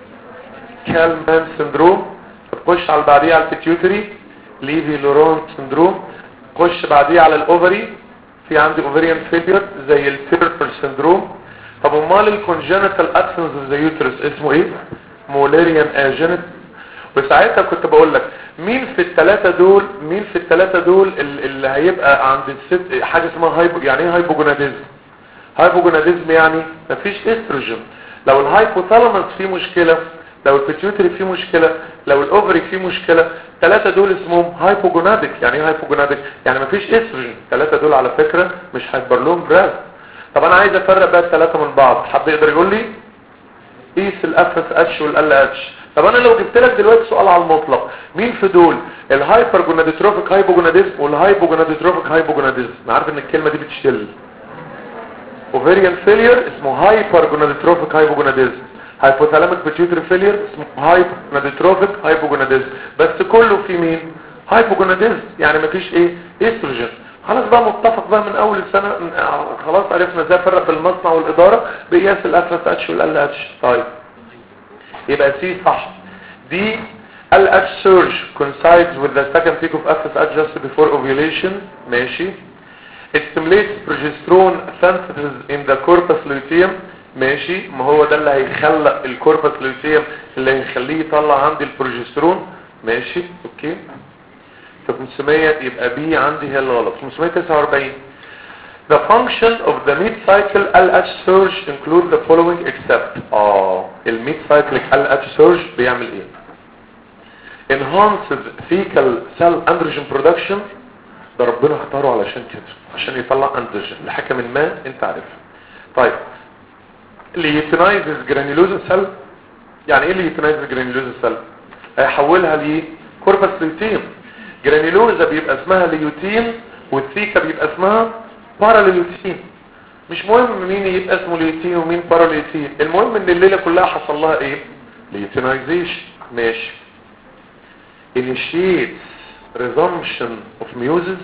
كالمان سندروم. تخش على بعديه على البيتيوتري ليفي لورون سندروم. خش بعديه على الاوفري في عندي اوفريان فيلير زي الفيربر سندروم. طب امال الكونجنتال ابسنس اوف ذا يوترس اسمه ايه؟ موليريان اجنت. وساعتها كنت بقول لك مين في الثلاثه دول مين في الثلاثه دول اللي هيبقى عند الست حاجه اسمها هايبو. يعني ايه هايبوجوناديزم؟ هايبوجوناديزم يعني مفيش استروجين. لو الهايبوثالاموس فيه مشكله، لو البيتيوتري فيه مشكله، لو الاوفري فيه مشكله، الثلاثه دول اسمهم هايبوجوناديك. يعني ايه هايبوجوناديك؟ يعني مفيش استروجين. الثلاثه دول على فكره مش هيكبر لهم براس. طب انا عايز افرق بقى الثلاثه من بعض. حد يقدر يقول لي؟ قيس الاف اس اتش والال اتش. طب انا لو جبت لك دلوقتي سؤال على المطلق، مين في دول الهايبر جوناديتروفيك هايبوجوناديزم والهايبوجوناديتروفيك هايبوجوناديزم؟ انا عارف ان الكلمه دي بتشتل. اوفيريان فيلير اسمه هايبر جوناديتروفيك هايبوجوناديزم. هايبوثالاميك بيتيوتري فيلير اسمه هايبوجوناديتروفيك هايبوجوناديزم. بس كله في مين؟ هايبوجوناديزم. يعني مفيش ايه؟ استروجين. خلاص بقى متفق بقى من اول السنه. خلاص عرفنا ازاي نفرق بين المصنع والاداره بقياس الاف اس اتش والال اتش. طيب يبقى سي صح. دي ال اتش surge coincides with the second peak of اف اس اتش just before ovulation. ماشي. it stimulates progesterone synthesis in the corpus luteum. ماشي. ما هو ده اللي هيخلق الكوربس luteum اللي هيخليه يطلع عندي البروجسترون. ماشي اوكي. خمسمية يبقى بي عندي هي الغلط. خمسمية وتسعة واربعين The function of the mid-cycle L H surge include the following except اه الميد سايكليك L H surge بيعمل ايه؟ enhances fecal cell androgen production. ده ربنا اختاره علشان كده عشان يطلع اندروجين لحكم ما انت عارفها. طيب ليوتينايزز جرانيولوزا سيل. يعني ايه ليوتينايزز جرانيولوزا سيل؟ هيحولها ليه كوربس لوتيم. جرانيولوزا بيبقى اسمها ليوتين والثيكا بيبقى اسمها باراليوتين. مش مهم مين يبقى اسمه ليوتين ومين باراليوتين، المهم ان الليله كلها حصل لها ايه؟ ليوتينايزيشن. ماشي. initiates resumption of meiosis.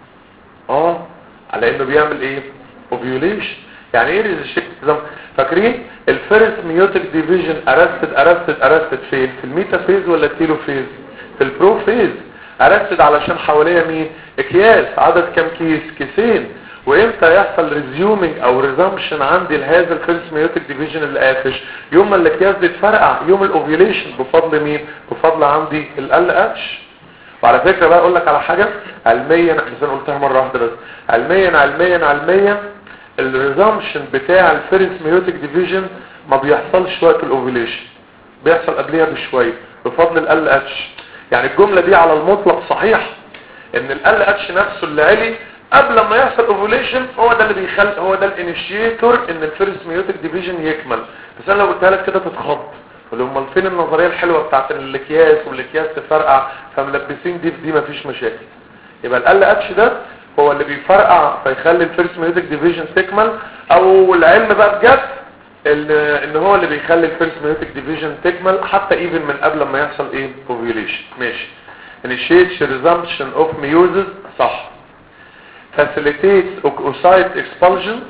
اه على انه بيعمل ايه؟ ovulation. يعني ايه resumption؟ فاكرين الفيرست ميوتيك ديفيجن ارستد ارستد ارستد فين؟ في الميتا فيز ولا التيلو فيز؟ في البرو فيز. ارستد علشان حواليها مين؟ اكياس. عدد كام كيس؟ كيسين. وامتى يحصل ريزيومينج او ريزامشن عندي لهذا الفيرست ميوتيك ديفيجن اللي قافش؟ يوم ما الاكياس دي تفرقع، يوم الاوفيوليشن. بفضل مين؟ بفضل عندي ال اتش. وعلى فكره بقى اقول لك على حاجه علميا، بس انا قلتها مره واحده بس. علميا علميا علميا الريزامشن بتاع الفيرست ميوتيك ديفيجن ما بيحصلش وقت الاوفيوليشن، بيحصل قبلها بشويه بفضل ال اتش. يعني الجمله دي على المطلق صحيح، ان ال اتش نفسه اللي علي قبل ما يحصل اوفوليشن هو ده اللي بيخلق، هو ده الانيشيتور ان الفيرست ميوتيك ديفيجن يكمل. بس انا لو قلتها لك كده تتخض، ولا امال فين النظريه الحلوه بتاعت الاكياس والاكياس تفرقع فملبسين دي في دي مفيش مشاكل. يبقى ال اتش ده هو اللي بيفرقع فيخلي الفيرست ميوتيك ديفيجن تكمل، او العلم بقى بجد ان هو اللي بيخلي الفيرست ميوتيك ديفيجن تكمل حتى ايفن من قبل ما يحصل ايه؟ اوفوليشن. ماشي. initiates resumption of meiosis صح. facilitates oocyte expulsion.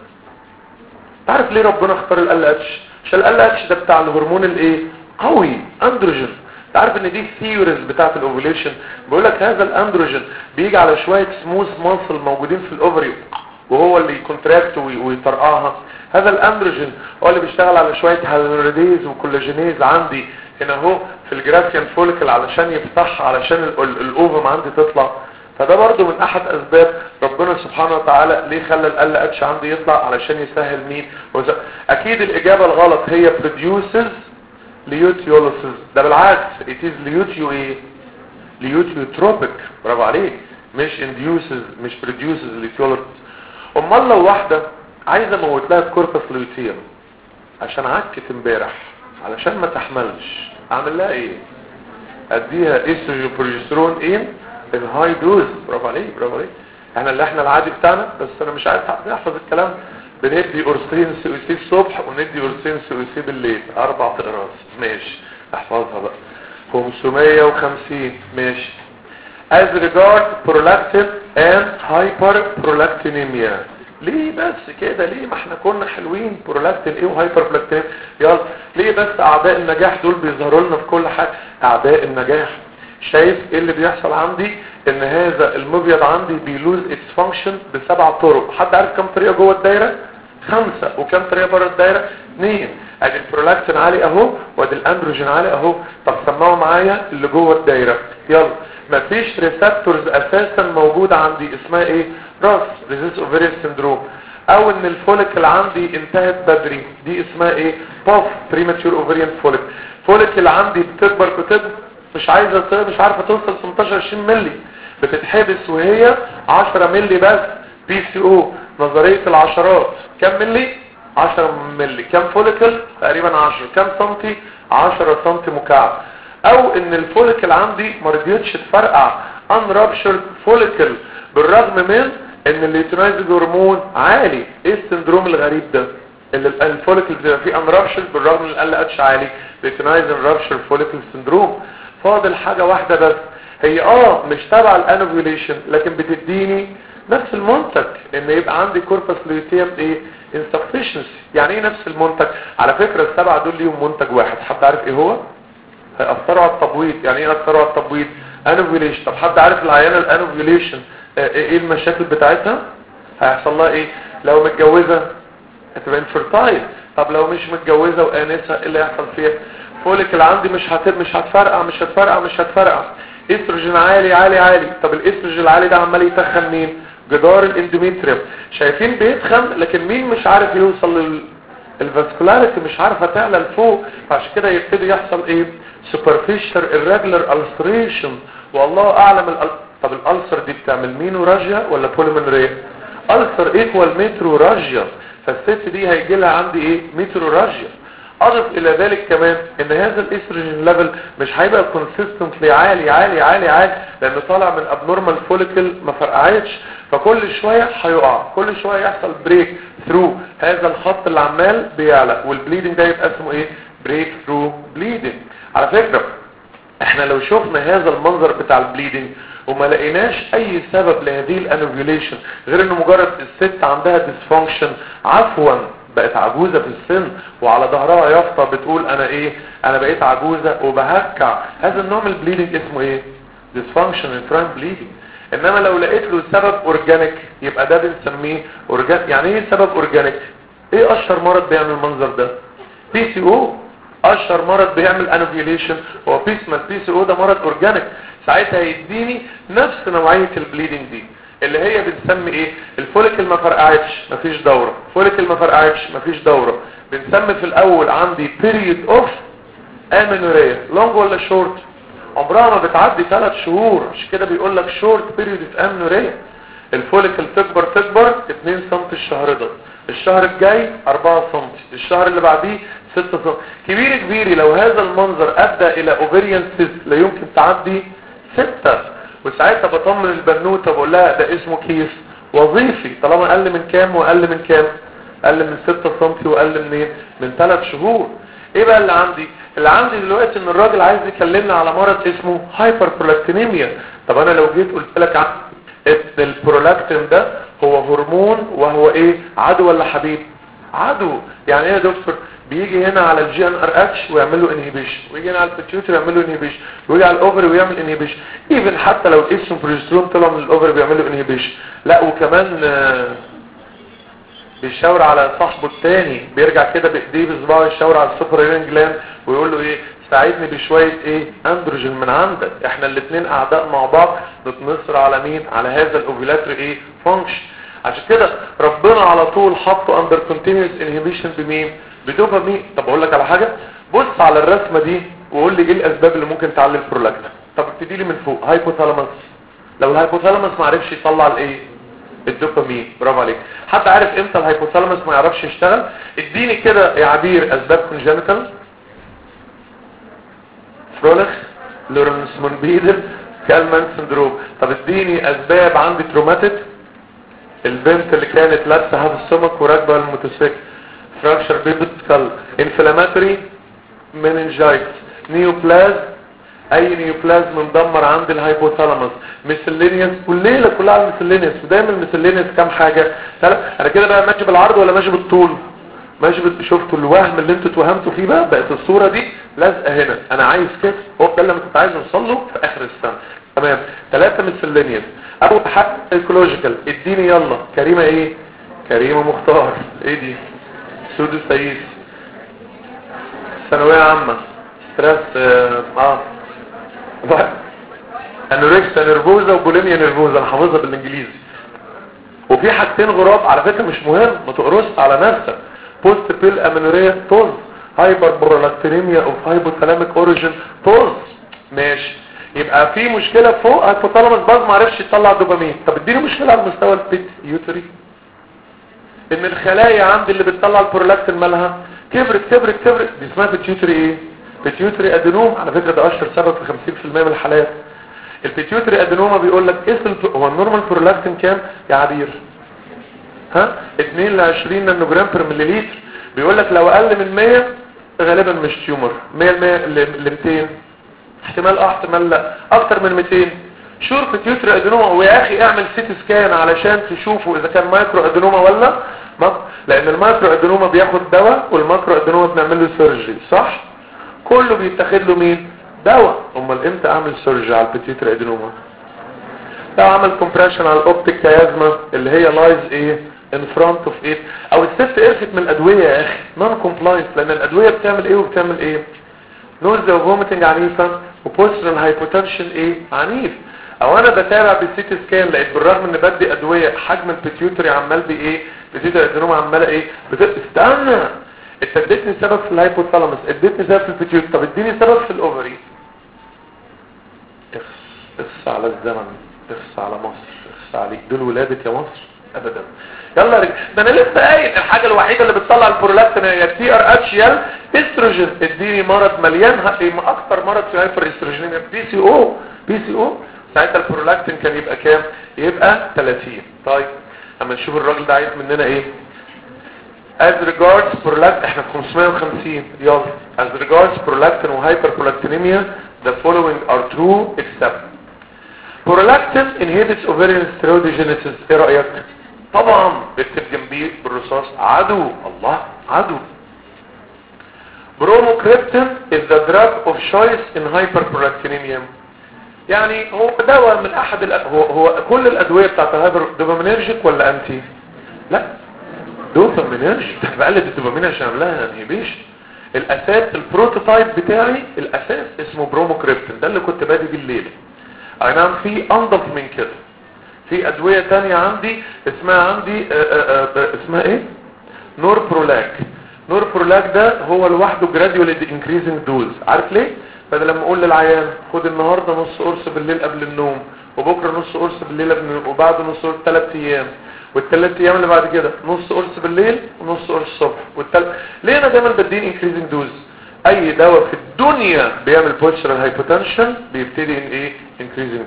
تعرف ليه ربنا اختار ال اتش؟ عشان ال اتش ده بتاع الهرمون الايه؟ قوي، اندروجين. تعرف ان دي الثيوريز بتاعت الاوفوليشن بيقول لك هذا الاندروجين بيجي على شويه سموث ماسل موجودين في الاوفري وهو اللي يكونتراكت ويطرقعها. هذا الاندروجين هو اللي بيشتغل على شويه هالوريديز وكولاجينيز عندي هنا اهو في الجرافيان فوليكل علشان يفتحها علشان الاوفم عندي تطلع. فده برضو من احد اسباب ربنا سبحانه وتعالى ليه خلى ال اتش عندي يطلع علشان يسهل مين. اكيد الاجابه الغلط هي produces luteolysis. ده بالعكس it is luteo ايه؟ luteotropic. برافو عليك. مش induces مش produces luteolysis. امال لو واحده عايزه اموت لها الكوربس لوتيوم عشان عكت امبارح علشان ما تحملش، اعمل لها ايه؟ اديها استروجين بروجسترون ايه؟ الهاي دوز. برافو عليك برافو عليك. احنا اللي احنا العادي بتاعنا، بس انا مش عارف احفظ الكلام. بندي قرصين سي او سي الصبح وندي قرصين سي او سي بالليل، اربع اقراص. ماشي احفظها بقى. خمسمية وخمسين. ماشي. as regard prolactin and hyperprolactinemia. ليه بس كده؟ ليه؟ ما احنا كنا حلوين. برولاكتين ايه وهايبربلاكتين؟ يلا ليه بس اعداء النجاح دول بيظهروا لنا في كل حاجه؟ اعداء النجاح. شايف ايه اللي بيحصل عندي؟ ان هذا المبيض عندي بيلوز اتس فانكشن بسبع طرق. حد عارف كم طريقه جوه الدايره؟ خمسه. وكم طريقه بره الدايره؟ اثنين. ادي البرولاكتين عالي اهو وادي الاندروجين عالي اهو. طب سمعوا معايا اللي جوه الدايره يلا. مفيش ريسبتورز اساسا موجوده عندي اسمها ايه؟ راس ريزيس اوفيريان سيندروم. او ان الفوليكل عندي انتهت بدري، دي اسمها ايه؟ بوف بريماتشور اوفيريان فوليك. فوليكل عندي بتكبر بتكبر مش عايزه مش عارفه توصل ثمانية عشر عشرين مللي، بتتحبس وهي عشرة مللي بس. بي سي او نظريه العشرات. كم مللي؟ عشرة مللي. كم فوليكل؟ تقريبا عشرة. كم سنتي؟ عشرة سنتي مكعب. او ان الفوليكل عندي ما رضيتش تفرقع unruptured فوليكل بالرغم من ان الليوتينايزنج هرمون عالي. ايه السندروم الغريب ده؟ اللي الفوليكل بيبقى فيه unruptured بالرغم من ال اتش عالي، ليوتينايزنج رابشر فوليكل سندروم. فاضل حاجه واحده بس، هي اه مش تبع الانوفيوليشن لكن بتديني نفس المنتج، ان يبقى عندي كوربس لوتيوم ايه؟ insufficiency. يعني ايه نفس المنتج؟ على فكره السبعه دول ليهم منتج واحد. حد عارف ايه هو؟ هيأثروا على التبويض. يعني ايه يأثروا على التبويض؟ انوفيوليشن. طب حد عارف العيانه الانوفيوليشن ايه المشاكل بتاعتها؟ هيحصل لها ايه؟ لو متجوزه هتبقى انفيرتايل. طب لو مش متجوزه وانسه ايه اللي هيحصل فيها؟ فوليكل عندي مش هت مش هتفرقع مش هتفرقع مش هتفرقع. استروجين عالي عالي عالي. طب الاستروجين العالي ده عمال يتخن مين؟ جدار الاندوميتريوم. شايفين بيتخن لكن مين مش عارف يوصل لل الفاسكولاريتي مش عارفه تعلى لفوق، فعشان كده يبتدي يحصل ايه؟ سوبرفيشال irregular ulceration. والله اعلم الأل... طب الالسر دي بتعمل مينوراجيا ولا بوليمنريا؟ السر ايكوال ميتروراجيا. فالست دي هيجي لها عندي ايه؟ ميتروراجيا. اضف الى ذلك كمان ان هذا الاستروجين ليفل مش هيبقى كونسيستنتلي عالي عالي عالي عالي، لانه طالع من ابنورمال فوليكل ما فرقعتش، فكل شويه هيقع، كل شويه يحصل بريك ثرو هذا الخط اللي عمال بيعلى، والبليدنج ده يبقى اسمه ايه؟ بريك ثرو بليدنج. على فكره احنا لو شفنا هذا المنظر بتاع البليدنج وما لقيناش اي سبب لهذه الانوفيوليشن غير انه مجرد الست عندها ديسفانكشن، عفوا بقت عجوزة في السن وعلى ظهرها يافطة بتقول انا ايه، انا بقيت عجوزة وبهكع، هذا النوع من البليدنج اسمه ايه؟ ديسفانكشن انتران بليدنج. انما لو لقيت له سبب اورجانيك يبقى ده بنسميه اورجانيك. يعني ايه سبب اورجانيك؟ ايه اشهر مرض بيعمل المنظر ده؟ بي سي او. اشهر مرض بيعمل انوفيوليشن هو بيسمال بي سي او، ده مرض اورجانيك. ساعتها يديني نفس نوعية البليدنج دي اللي هي بنسمي ايه؟ الفوليكل ما فرقعتش مفيش دورة، فوليكل ما فرقعتش مفيش دورة. بنسمي في الاول عندي period of amenorrhea. لونج ولا شورت؟ عمرها ما بتعدي ثلاث شهور، عشان كده بيقول لك شورت period of amenorrhea. الفوليكل تكبر تكبر اتنين سنتي الشهر ده، الشهر الجاي اربعة سنتي، الشهر اللي بعديه ستة سنتي. كبير كبيري لو هذا المنظر ادى الى اوفريان سيست لا يمكن تعدي ستة، وساعتها بطمن البنوتة بقول لها ده اسمه كيس وظيفي طالما اقل من كام واقل من كام؟ اقل من ستة سنتي واقل من ايه؟ من ثلاث شهور. ايه بقى اللي عندي؟ اللي عندي دلوقتي ان الراجل عايز يكلمنا على مرض اسمه هايبر برولاكتينيميا. طب انا لو جيت قلت لك عن البرولاكتين ده هو هرمون وهو ايه؟ عدو ولا حبيب؟ عدو. يعني ايه يا دكتور؟ بيجي هنا على الجي ان ار اتش ويعمل له انهيبيشن، ويجي هنا على البيتيوتري ويعمل له انهيبيشن، ويجي على الاوفري ويعمل انهيبيشن. ايفن حتى لو الاسم بروجسترون طلع من الاوفري بيعمل له انهيبيشن. لا وكمان بيشاور على صاحبه الثاني، بيرجع كده بايديه بصباعه يشاور على السوبرينال جلاند ويقول له ايه؟ ساعدني بشويه ايه؟ اندروجين من عندك. احنا الاثنين اعداء مع بعض نتنصر على مين؟ على هذا الاوفيلاتري ايه؟ فانكشن. عشان كده ربنا على طول حطه اندر كونتينيوس انهيبيشن بمين؟ بدوبامين. طب اقول لك على حاجه، بص على الرسمه دي وقول لي ايه الاسباب اللي ممكن تعلي البرولاكتين. طب ابتدي لي من فوق. هايبوثالاموس، لو الهايبوثالاموس ما عرفش يطلع الايه؟ الدوبامين. برافو عليك. حد عارف امتى الهايبوثالاموس ما يعرفش يشتغل؟ اديني كده يا عبير اسباب كونجنتال. فرولخ، لورنس مونبيدل، كالمان سندروم. طب اديني اسباب عندي تروماتيك. البنت اللي كانت لابسه هذا السمك وراكبه الموتوسيكل، فراكشر بيبت سكال، انفلاماتوري مننجايتس، نيوبلاز، اي نيوبلاز مدمر عند الهايبوثالاموس، ميسلينيوس، والليله كلها على الميسلينيوس. ودايما الميسلينيوس كام حاجه؟ انا كده بقى ماشي بالعرض ولا ماشي بالطول؟ ماشي بال... شفتوا الوهم اللي انتوا اتوهمتوا فيه بقى؟ بقت الصوره دي لازقه هنا. انا عايز كده، هو ده اللي كنت عايز اوصل له في اخر السنه. تمام. ثلاثه ميسلينيوس. اول حاجه سايكولوجيكال، اديني يلا كريمه ايه؟ كريمه مختار. ايه دي؟ سودو سايس، ثانويه عامه، ستريس، اه انوركسيا نيرفوزا وبوليميا نيرفوزا. انا حافظها بالانجليزي. وفي حاجتين غراب على فكره مش مهم، ما تقرصش على نفسك. بوست بيل امينوريا طز، هايبر برولاكتينيميا اوف هايبوثالاميك اوريجين طز. ماشي. يبقى في مشكله فوق هايبوثالاموس باظ ما عرفش يطلع دوبامين. طب اديني مشكله على مستوى البيتيوتري، ان الخلايا عندي اللي بتطلع البرولاكتين مالها كبرت كبرت كبرت. دي اسمها بيتيوتري ايه؟ بيتيوتري ادينوم. على فكره ده اشهر سبب في خمسين في المية من الحالات. البيتيوتري ادينوما بيقول لك ايه هو النورمال برولاكتين كام يا عبير؟ ها اتنين ل عشرين نانو جرام بير مليلتر. بيقول لك لو اقل من مية غالبا مش تيومر. مية ل ميتين احتمال اه احتمال لا. اكتر من ميتين شور بيتيوتري ادينوما. ويا اخي اعمل سيتي سكان علشان تشوفوا اذا كان مايكرو ادينوما ولا ماكرو، لان المايكرو ادينوما بياخد دواء والماكرو ادينوما بنعمل له سيرجري صح؟ كله بيتاخد له مين؟ دواء. امال امتى اعمل سيرجري على البيتيوتري ادينوما؟ لو عمل كومبريشن على الاوبتيك كيازما اللي هي لايز ايه ان فرونت اوف ايه، او الست قرفت من الادويه يا اخي نون كومبلاينس، لان الادويه بتعمل ايه وبتعمل ايه؟ نوز وفوميتنج عنيفه وبوسترال هايبوتنشن ايه عنيف. او انا بتابع بالسيتي سكان لقيت بالرغم ان بدي ادويه حجم البيتيوتري عمال بايه؟ بيتيوتري ادينوما عماله ايه؟ بت... استنى، انت اديتني سبب في الهايبوثالاموس، اديتني سبب في البيتيوتري، طب اديني سبب في الاوفري. اخس اخس على الزمن، اخس على مصر، اخس عليك، دول ولادك يا مصر ابدا. يلا يا رجل، ده انا لسه قايل الحاجه الوحيده اللي بتطلع البرولاكتين هي تي ار اتش يال استروجين. اديني مرض مليان اكتر مرض في هايبر استروجين بي سي او. بي سي او ساعتها البرولاكتين كان يبقى كام؟ يبقى ثلاثين. طيب اما نشوف الراجل ده عايز مننا ايه. as regards prolactin احنا في خمسمية وخمسين. يلا as regards prolactin وهايبر برولاكتينيميا the following are true except prolactin inhibits ovarian steroidogenesis. ايه رأيك؟ طبعا بكتب جنبيه بالرصاص عدو. الله عدو. bromocriptin is the drug of choice in hyperprolactinemia. يعني هو دواء من احد الأ... هو, هو كل الادوية بتاعت الهايبر دوبامينرجيك ولا انتي؟ لا دوبامينرجيك. بقلب الدوبامين عشان اعملها انهيبيشن. الاساس البروتوتايب بتاعي الاساس اسمه بروموكريبتين، ده اللي كنت بادي بيه الليله. اي نعم في انضف من كده، في ادويه تانية عندي اسمها عندي آآ آآ اسمها ايه؟ نوربرولاك. نوربرولاك ده هو لوحده جراديولي انكريزنج دوز. عارف ليه؟ بدل لما اقول للعيان خد النهارده نص قرص بالليل قبل النوم، وبكره نص قرص بالليل قبل النوم، وبعده نص قرص ثلاث ايام، والثلاث ايام اللي بعد كده نص قرص بالليل ونص قرص الصبح والتل... ليه انا دايما بدين انكريزنج دوز؟ اي دواء في الدنيا بيعمل بوستشرال هايبوتنشن بيبتدي ان ايه؟ انكريزنج.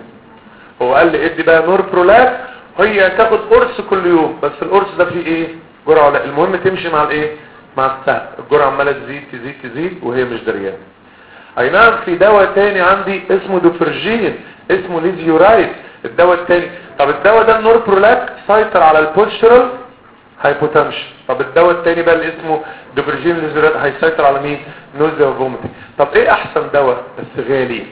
هو قال لي ادي بقى نوربرولاك، هي تاخد قرص كل يوم، بس القرص ده فيه ايه؟ جرعه. لا المهم تمشي مع الايه؟ مع السهم. الجرعه عماله تزيد تزيد تزيد وهي مش دريانه. اي نعم في دواء تاني عندي اسمه دوفرجين، اسمه ليزيورايد الدواء التاني. طب الدواء ده النوربرولاك سيطر على البوستشرال هايبوتنشن. طب الدواء التاني بقى اللي اسمه دوفرجين ليزيورايد هيسيطر على مين؟ نوزيا وفوميتنج. طب ايه احسن دواء بس غالي؟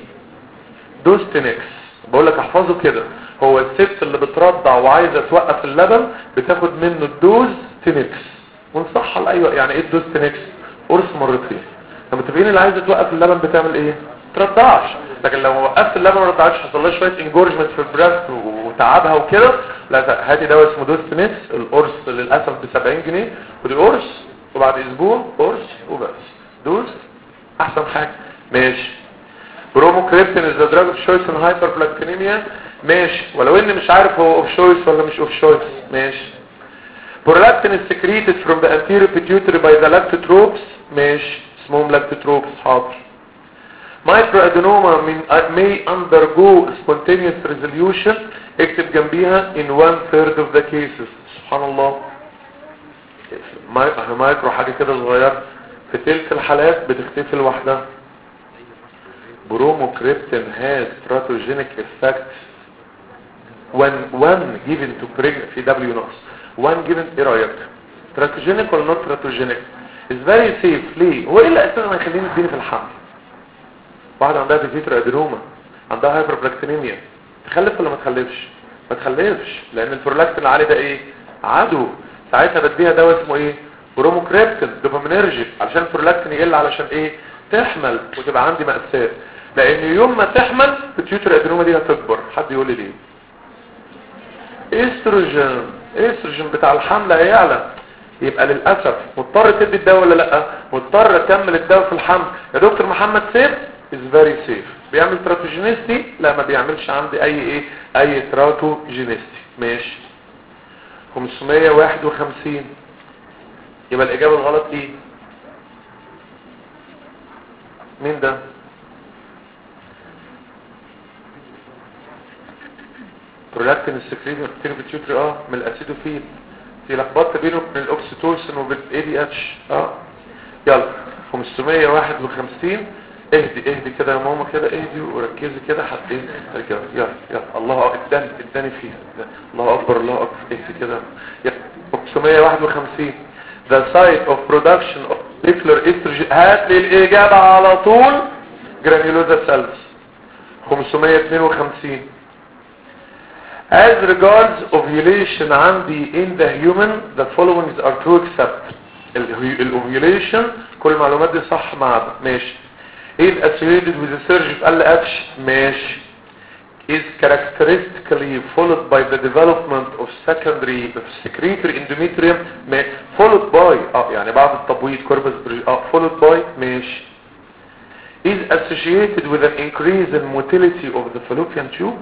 دوستينكس. بقول لك احفظه كده، هو الست اللي بترضع وعايزه توقف اللبن بتاخد منه الدوز تينكس. ونصحها لايوه يعني ايه الدوز تينكس؟ قرص مرتين. لما تبقين اللي عايزه توقف اللبن بتعمل ايه؟ ترضعش. لكن لو وقفت اللبن ما رضعتش حصل لها شويه انجورجمنت في البريست وتعبها وكده، لا هاتي دواء اسمه دوستينكس. القرص للاسف ب سبعين جنيه، ودي قرص وبعد اسبوع قرص وبس. دوز احسن حاجه. ماشي. بروموكريبتين از ذا دراج اوف شويس ان هايبربلاكتينيميا. ماشي. ولو اني مش عارف هو اوف شويس ولا مش اوف شويس. ماشي. prolactin is secreted from the anterior pituitary by the lactotropes. ماشي. اسمهم lactotropes. حاضر. microadenoma may undergo spontaneous resolution. اكتب جنبيها in one third of the cases. سبحان الله. مايكرو حاجة كده صغيرة في تلك الحالات بتختفي لوحدها. bromocriptin has teratogenic effect when one given to pregnant في W نقص one given. ايه رأيك؟ teratogenic ولا not teratogenic؟ is very safe. ليه؟ هو ايه اللي اساسا ما يخليني اديني في الحمل؟ واحدة عندها بيفيتر ادينوما، عندها هايبربلاكتينيميا، تخلف ولا ما تخلفش؟ ما تخلفش، لان البرولاكتين العالي ده ايه؟ عدو. ساعتها بديها دواء اسمه ايه؟ بروموكريبتين دوبامينرجيك علشان البرولاكتين يقل، علشان ايه؟ تحمل وتبقى عندي مأساة. لان يوم ما تحمل البيتيوتري ادينوما دي هتكبر. حد يقول لي ليه؟ استروجين. استروجين بتاع الحمل هيعلى، يبقى للاسف مضطر تدي الدواء ولا لا؟ مضطر اكمل الدواء في الحمل. يا دكتور محمد سيف is very safe. بيعمل تراتوجينيستي؟ لا ما بيعملش عندي اي ايه؟ اي تراتوجينيستي. ماشي. خمسمية وواحد وخمسين. يبقى الاجابه الغلط ايه؟ مين ده؟ برولاكتين السكريتين بيتيوتري اه من الاسيدوفيل. في لخبطه بينه وبين الاوكسيتوسين وبالاي دي اتش. اه يلا خمسمية وواحد وخمسين. اهدي اهدي كده يا ماما كده، اهدي وركزي كده. حد يلا يلا يلا الله اكبر. اداني اداني فيها. الله اكبر الله اكبر. اهدي كده. يلا خمسمية وواحد وخمسين. the site of production of particular estrogen. هات لي الاجابه على طول. جرانيولوزا سيلز. خمسمية واثنين وخمسين. as regards ovulation عندي in the human the following are true except الاوفيوليشن كل المعلومات دي صح مع ماشي. is associated with the surgery قال اتش ماشي. is characteristically followed by the development of secondary of secretory endometrium followed by اه يعني بعد التبويض كوربس اه followed by ماشي. is associated with an increase in motility of the fallopian tube.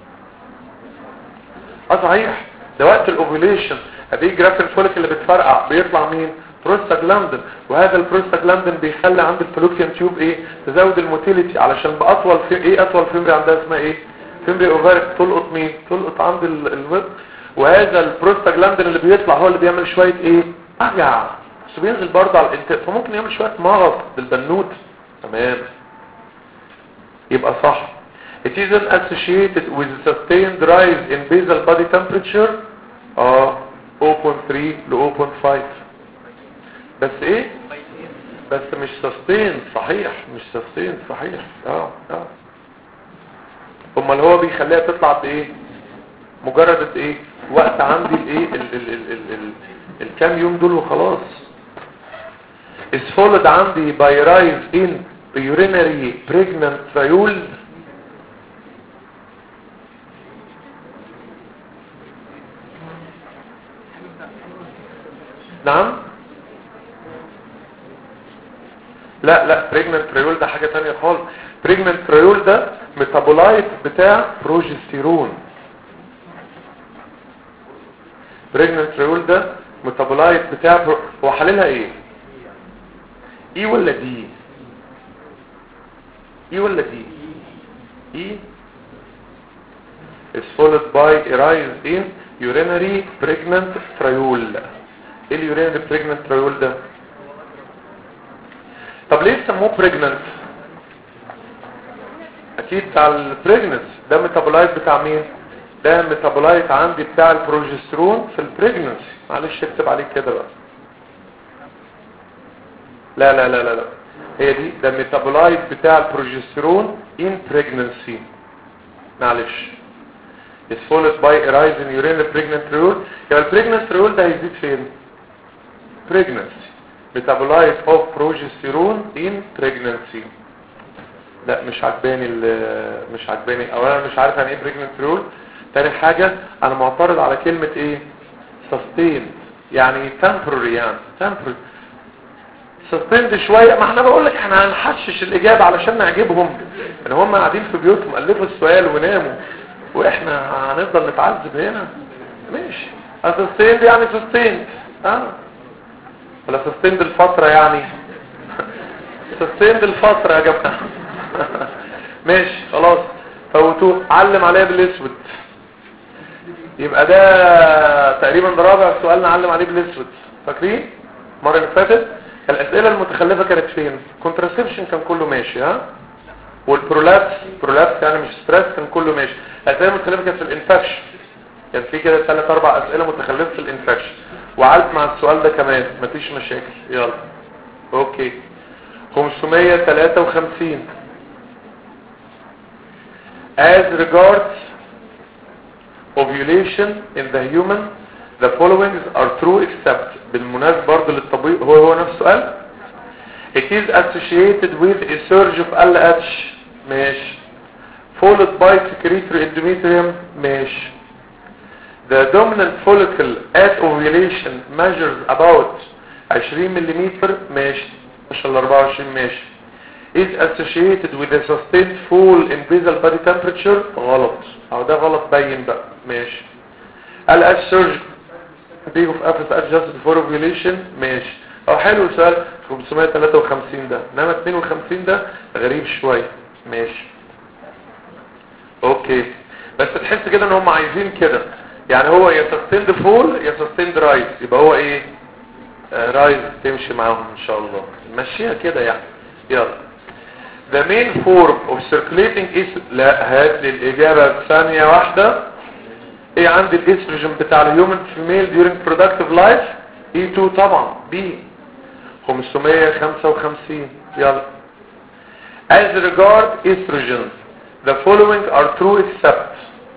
اه صحيح. ده وقت الاوفيوليشن ادي جراف الفوليك اللي بتفرقع بيطلع مين؟ بروستاجلاندين. وهذا البروستاجلاندين بيخلي عند الفالوبيان تيوب ايه؟ تزود الموتيليتي علشان باطول في ايه؟ اطول فيمبري عندها اسمها ايه؟ فيمبري اوفاريك. تلقط مين؟ تلقط عند الويب. وهذا البروستاجلاندين اللي بيطلع هو اللي بيعمل شويه ايه؟ ارجع بس بينزل برضه على الانتاج، فممكن يعمل شويه مرض للبنوت. تمام. يبقى صح. It isn't associated with sustained rise in basal body temperature اه صفر فاصلة ثلاثة ل صفر فاصلة خمسة. بس ايه بس مش sustained صحيح، مش sustained صحيح. اه اه امال هو بيخليها تطلع بايه؟ مجرد ايه وقت عندي الايه ال ال ال ال ال الكام يوم دول وخلاص. is followed عندي by rise in urinary pregnant triol. نعم لا لا pregnant triol ده حاجة تانية خالص. pregnant triol ده ميتابولايت بتاع بروجستيرون. pregnant triol ده ميتابولايت بتاع برو... هو حللها ايه؟ ايه ولا دي؟ ايه ولا دي؟ ايه is followed by a rise in urinary pregnant triol. ايه اليورينري pregnant triol ده؟ طب ليه سموه pregnant؟ اكيد بتاع البريجننس ده ميتابولايت بتاع مين؟ ده ميتابولايت عندي بتاع البروجسترون في البريجننسي. معلش اكتب عليك كده بقى. لا لا لا لا لا هي دي ده ميتابولايت بتاع البروجسترون in pregnancy. معلش is followed by a rise in urinary pregnant triol. يبقى البريجننت triol ده هيزيد فين؟ pregnancy. metabolite of progesterone in pregnancy. لا مش عجباني مش عجباني اولا مش عارف يعني ايه pregnant triol. تاني حاجة انا معترض على كلمة ايه sustained يعني temporary يعني temporary sustained شوية. ما احنا بقول لك احنا هنحشش الاجابة علشان نعجبهم ان هم قاعدين في بيوتهم الفوا السؤال وناموا واحنا هنفضل نتعذب هنا. ماشي sustained يعني sustained اه ولا sustained الفترة يعني sustained الفترة يا جماعة. ماشي خلاص فوتوه. علم عليها بالاسود. يبقى ده تقريبا ده رابع سؤال نعلم عليه بالاسود. فاكرين المره اللي فاتت الاسئله المتخلفه كانت فين؟ كونتراسبشن كان كله ماشي ها والبرولابس برولابس يعني مش ستريس كان كله ماشي. الاسئله المتخلفه كانت في الانفكشن. كان في كده ثلاث اربع اسئله متخلفه في الانفكشن وعلت مع السؤال ده كمان مفيش مشاكل. يلا اوكي خمسمية وتلاتة وخمسين. as regards ovulation in the human the following are true except. بالمناسبة برضه للطبيب هو هو نفس السؤال. it is associated with a surge of L H ماشي followed by secretory endometrium ماشي. the dominant follicle at ovulation measures about عشرين مليمتر ماشي ما شاء الله أربعة وعشرين ماشي. is associated with a sustained fall in basal body temperature غلط او ده غلط باين بقى ماشي. L H surge big of F S H just before ovulation ماشي. او حلو سؤال خمسمية وتلاتة وخمسين ده انما اتنين وخمسين ده غريب شوية ماشي. اوكي بس تحس كده ان هم عايزين كده يعني هو يا sustained fall يا sustained rise يبقى هو ايه رايز uh, تمشي معاهم ان شاء الله مشيها كده يعني. يلا the main form of circulating is لا هات لي الاجابة ثانية واحدة. ايه عندي الاستروجين بتاع الهيومن فيميل during productive life اي اتنين طبعا بي خمسمية وخمسة وخمسين. يلا as regard estrogens the following are true except.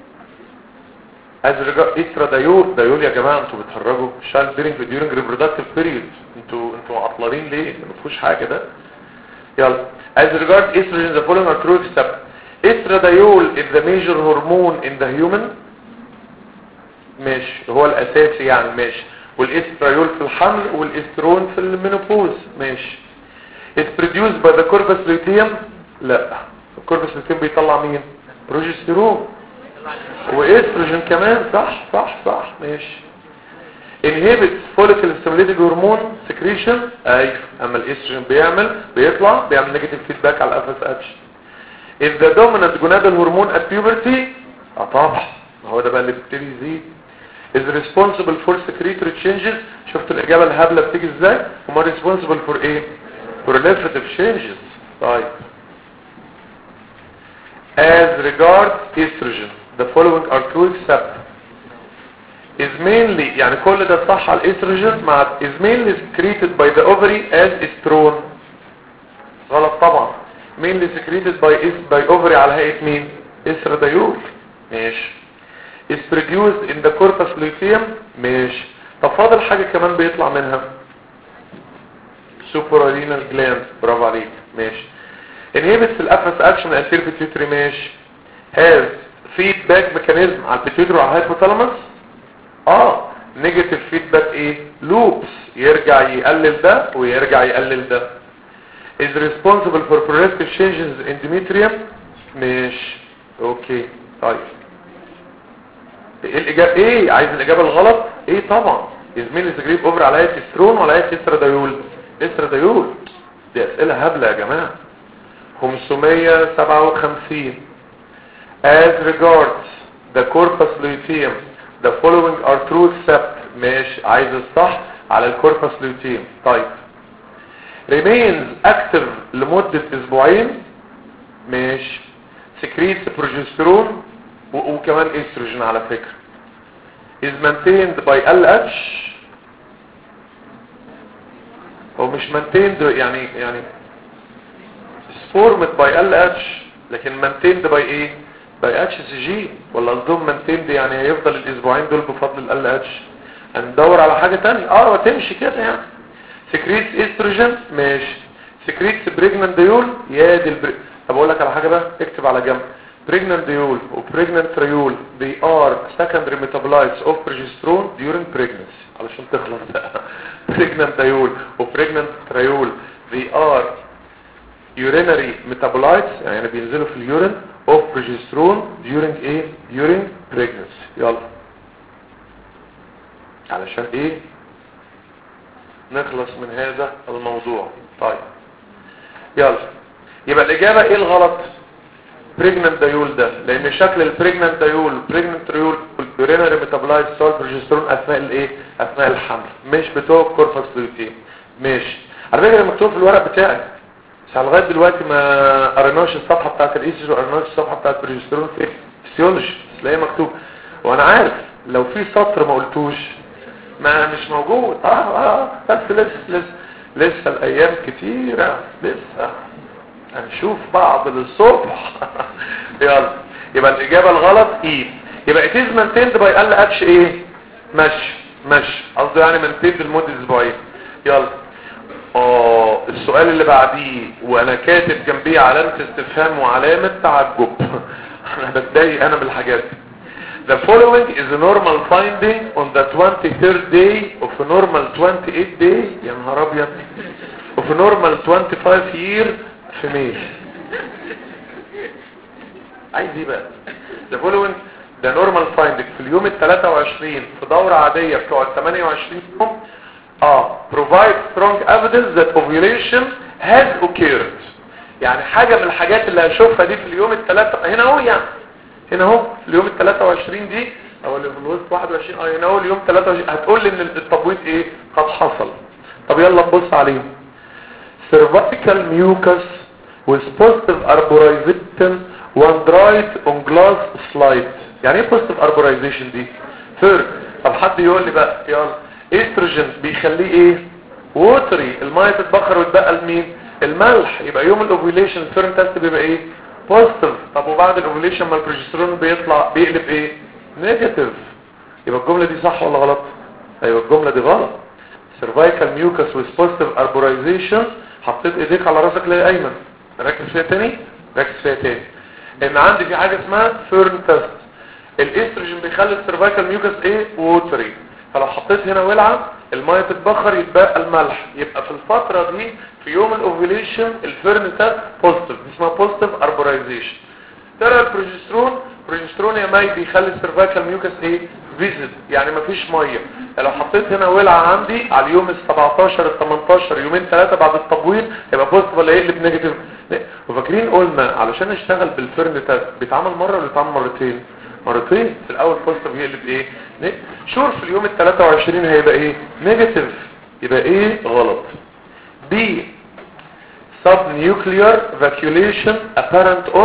as regard استرادايول دايول يا جماعة انتوا بتخرجوا شال during during reproductive period انتوا انتوا عطلانين ليه ما فيهوش حاجة ده. يلا as regard estrogen the following are true except. estradiol is the major hormone in the human ماشي هو الاساسي يعني ماشي. والاستراديول في الحمل والاسترون في المينوبوز ماشي. it's produced by the corpus luteum لا الكوربس luteum بيطلع مين؟ بروجستيرون واستروجين كمان صح صح صح ماشي. inhibits follicle stimulating hormone secretion ايوه اما الاستروجين بيعمل بيطلع بيعمل negative feedback على الاف اس اتش. is the dominant gonadal hormone at puberty اه طبعا هو ده بقى اللي بيبتدي يزيد. is responsible for secretory changes. شفت الاجابه الهبله بتيجي ازاي؟ هما responsible for ايه؟ proliferative changes. طيب as regards estrogen the following are true except is mainly يعني كل ده صح على الاستروجين مع is mainly secreted by the ovary as estrone. غلط طبعا. mainly secreted by by ovary على هيئة مين؟ استراديول. ماشي. is produced in the corpus luteum. ماشي. طب فاضل حاجة كمان بيطلع منها suprarenal gland. برافو عليك. ماشي. inhibits الافرس اكشن anterior pituitary. ماشي. has feedback mechanism على البيتيوتري وعلى الهايبوثالاموس. اه نيجاتيف فيدباك ايه؟ لوبس يرجع يقلل ده ويرجع يقلل ده. is responsible for progressive changes in endometrium. ماشي. اوكي طيب ايه الاجابه؟ ايه عايز الاجابه الغلط؟ ايه طبعا يزميل الزجريب اوفر على هيئه استرون وعلى هيئه استراديول. استراديول دي اسئله هبله يا جماعه. خمسمية وسبعة وخمسين as regards the corpus luteum the following are true except. ماشي. عايز الصح على الكوربس luteum. طيب remains active لمدة اسبوعين. ماشي. secretes بروجسترون وكمان استروجين على فكرة. is maintained by ال اتش. هو مش maintained يعني يعني is formed by ال اتش لكن maintained by ايه؟ by اتش سي جي ولا قصدهم maintained يعني هيفضل الاسبوعين دول بفضل ال اتش. هندور على حاجة تانية اه وتمشي كده يعني. secretes استروجين. ماشي. secretes pregnant diol. يا دي البري... طب اقول لك على حاجة بقى اكتب على جنب pregnant diol و pregnant triol they are secondary metabolites of progesterone during pregnancy علشان تخلص بقى. pregnant diol و pregnant triol they are urinary metabolites يعني بينزلوا في اليورين of progesterone during ايه؟ during pregnancy. يلا علشان ايه نخلص من هذا الموضوع. طيب يلا يبقى الاجابة ايه الغلط؟ pregnant diol ده لان شكل البريجنانت دايول pregnant triol urinary metabolites of progesterone اثناء الايه؟ اثناء الحمل مش بتوع الكوربس luteum. ماشي. على فكرة مكتوب في الورق بتاعي بس لغايه دلوقتي ما قريناش الصفحه بتاعت الايستروجين وقريناش الصفحه بتاعت البروجسترون في فيسيولوجي تلاقيه مكتوب. وانا عارف لو في سطر ما قلتوش ما مش موجود. اه اه بس لسه لسه لسه الايام كتيره لسه هنشوف بعض للصبح. يلا يبقى الاجابه الغلط ايه؟ يبقى it is maintained by ال اتش ايه؟ ماشي ماشي قصده يعني maintained لمده اسبوعين. يلا اه السؤال اللي بعديه وانا كاتب جنبيه علامة استفهام وعلامة تعجب. انا بتضايق انا بالحاجات. The following is a normal finding on the twenty-third day of a normal twenty-eighth day يا نهار ابيض of a normal twenty-five year female. عايز ايه بقى؟ The following the normal finding في اليوم ال ثلاثة وعشرين في دورة عادية بتوع ال ثمانية وعشرين يوم اه provide strong evidence that ovulation has occurred. يعني حاجة من الحاجات اللي هشوفها دي في اليوم الثلاثة هنا اهو يعني هنا اهو في اليوم ال ثلاثة وعشرين دي او اللي في الوسط واحد وعشرين اه هنا اهو اليوم ثلاثة وعشرين هتقول لي ان التبويض ايه قد حصل. طب يلا نبص عليهم. cervical mucus with positive arborization when dried on glass slide. يعني ايه positive arborization دي؟ ثيرد. طب حد يقول لي بقى يلا استروجين بيخليه ايه؟ ووتري الميه تتبخر وتبقى لمين؟ الملح. يبقى يوم الاوفيوليشن الفيرم تيست بيبقى ايه؟ بوزيتيف. طب وبعد الاوفيوليشن ما البروجسترون بيطلع بيقلب ايه؟ نيجاتيف. يبقى الجمله دي صح ولا غلط؟ ايوه الجمله دي غلط. سيرفايكال ميوكس ويز بوزيتيف اربورايزيشن. حطيت ايديك على راسك ليه ايمن؟ ركز فيها تاني ركز فيها تاني ان عندي في حاجه اسمها فيرم تيست. الاستروجين بيخلي السيرفايكال ميوكس ايه؟ ووتري. فلو حطيت هنا ولعه الميه تتبخر يتبقى الملح. يبقى في الفتره دي في يوم الاوفيوليشن الفيرم تيست بوزيتيف اسمها بوزيتيف اربورايزيشن. ترى البروجسترون بروجسترون يا ماي بيخلي السيرفايكال ميوكس ايه؟ فيزيد يعني مفيش ميه. لو حطيت هنا ولعه عندي على اليوم ال سبعتاشر ال تمنتاشر يومين ثلاثه بعد التبويض يبقى بوزيتيف ولا يقلب نيجاتيف؟ وفاكرين قلنا علشان نشتغل بالفيرم تيست بيتعمل مره ولا بيتعمل مرتين؟ مرتين. في الاول بوزيتيف يقلب ايه؟ شور في اليوم ال ثلاثة وعشرين هيبقى ايه؟ نيجاتيف. يبقى ايه غلط؟ B subnuclear vacuolation apparent on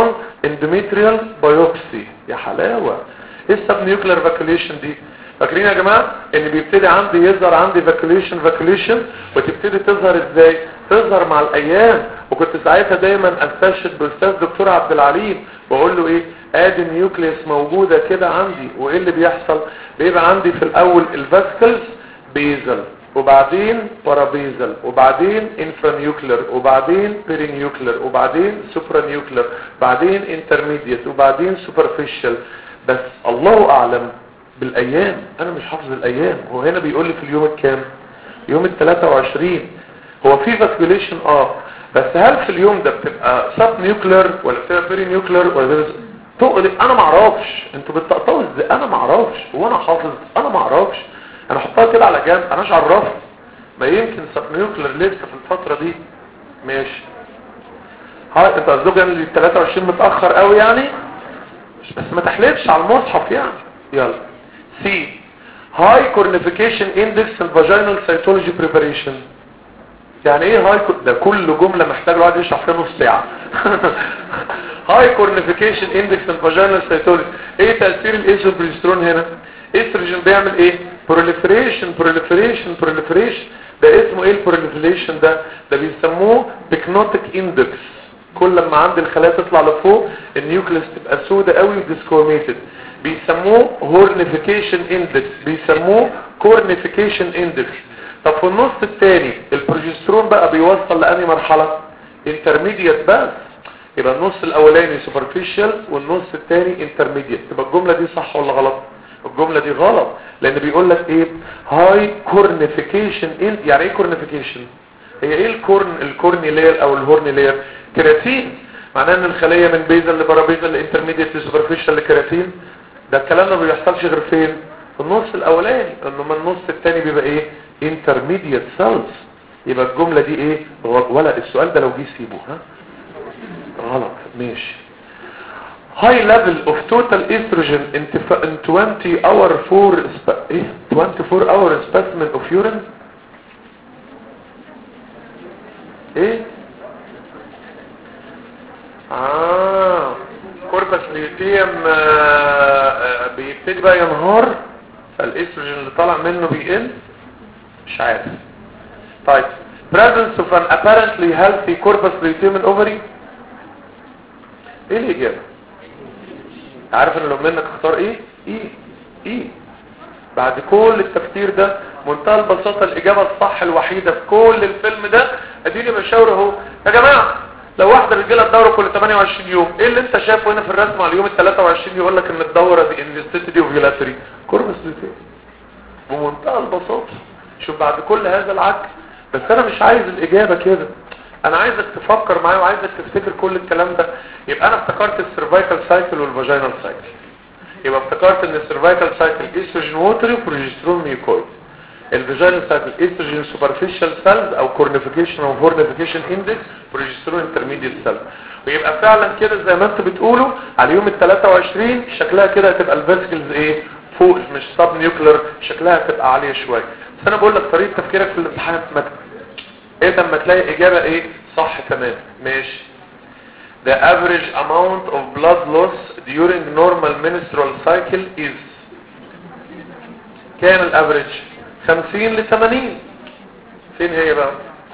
اندوميتريال بايوبسي. يا حلاوه. ايه السب نيوكلير فاكيوليشن دي؟ فاكرين يا جماعه ان بيبتدي عندي يظهر عندي فاكيوليشن فاكيوليشن وتبتدي تظهر ازاي؟ تظهر مع الايام. وكنت ساعتها دايما استشهد بالاستاذ دكتور عبد العليم واقول له ايه؟ ادي نيوكليس موجوده كده عندي. وايه اللي بيحصل؟ بيبقى عندي في الاول الفاسكلز بيزل وبعدين بارابيزل وبعدين انفرانيوكلر وبعدين بيرينيوكلر وبعدين سوبرانيوكلر بعدين انترميديت وبعدين سوبرفيشال. بس الله اعلم بالايام، انا مش حافظ الايام. هو هنا بيقول لي في اليوم الكام؟ يوم ال ثلاثة وعشرين. هو في فاسكوليشن اه بس هل في اليوم ده بتبقى سب نيوكلر ولا بتبقى بيري نيوكلر ولا تقلب؟ انا ما اعرفش. انتوا بتقطعوا ازاي؟ انا ما اعرفش. هو انا حافظ؟ انا ما اعرفش. انا احطها كده على جنب، انا مش عرفت. ما يمكن سب نيوكلر لسه في الفتره دي. ماشي. هاي انت قصدك ان ال ثلاثة وعشرين متاخر قوي يعني؟ بس ما تحلفش على المصحف يعني. يلا. سي هاي كورنيفيكيشن اندكس الفاجينال سيتولوجي بريباريشن. يعني ايه هاي؟ ده كل جمله محتاج الواحد يشرح فيها نص ساعه. هاي كورنيفيكيشن اندكس الفاجينال سيتولوجي. ايه تاثير الايستروجين هنا؟ الاستروجين بيعمل ايه؟ بروليفريشن بروليفريشن بروليفريشن. ده اسمه ايه البروليفريشن ده؟ ده بيسموه بيكنوتيك اندكس. كل لما عند الخلايا تطلع لفوق النيوكليس تبقى سودة قوي وديسكوميتد. بيسموه هورنيفيكيشن اندكس، بيسموه كورنيفيكيشن اندكس. طب في النص الثاني البروجسترون بقى بيوصل لأنهي مرحلة؟ انترميديت بس. يبقى النص الاولاني سوبرفيشال والنص الثاني انترميديت. يبقى الجملة دي صح ولا غلط؟ الجملة دي غلط، لان بيقول لك ايه؟ هاي كورنيفيكيشن. يعني ايه كورنيفيكيشن؟ هي ايه الكورن الكورني لير او الهورني لير؟ كيراتين. معناه ان الخلية من بيزل لبارابيزل لانترميديت لسوبرفيشال لكيراتين. ده الكلام ما بيحصلش غير فين؟ في النص الاولاني. انما النص الثاني بيبقى ايه؟ انترميديت سيلز. يبقى الجملة دي ايه؟ ولا السؤال ده لو جه سيبه ها؟ غلط. ماشي. high level of total estrogen in twenty hour for ايه twenty-four hour specimen of urine. ايه اه كوربس ليوتيم بيبتدي بقى ينهار فالاستروجين اللي طالع منه بيقل. مش عارف. طيب presence of an apparently healthy corpus luteum in ovary. ايه الاجابه؟ عارف ان لو منك اختار ايه؟ ايه ايه بعد كل التفكير ده منتهى البساطه الاجابه الصح الوحيده في كل الفيلم ده. اديني بشاور اهو يا جماعه. لو واحده بتجيلها الدوره كل ثمانية وعشرين يوم، ايه اللي انت شايفه هنا في الرسم على اليوم ال ثلاثة وعشرين يقول لك ان الدوره دي ان الست دي اوفيلاتري كوربس لوتيم بمنتهى البساطه. شوف بعد كل هذا العك. بس انا مش عايز الاجابه كده، انا عايزك تفكر معايا وعايزك تفتكر كل الكلام ده. يبقى انا افتكرت السيرفايكال سايكل والفاجينال سايكل. يبقى افتكرت ان السيرفايكال سايكل استروجين ووتري وبروجسترون ميوكويد. الفاجينال سايكل استروجين سوبرفيشال سيلز او كورنيفيكيشن او هورنيفيكيشن اندكس بروجسترون انترميديت سيلز. ويبقى فعلا كده زي ما انتوا بتقولوا على يوم ال ثلاثة وعشرين شكلها كده هتبقى الفاسكلز ايه؟ فوق مش سب نيوكلر، شكلها هتبقى عاليه شويه. بس انا بقول لك طريقه تفكيرك في الامتحان مكتب. ايه لما تلاقي اجابة ايه صح تمام. ماشي. The average amount of blood loss during normal menstrual cycle is كام الافريج؟ خمسين ل ثمانين. فين هي بقى؟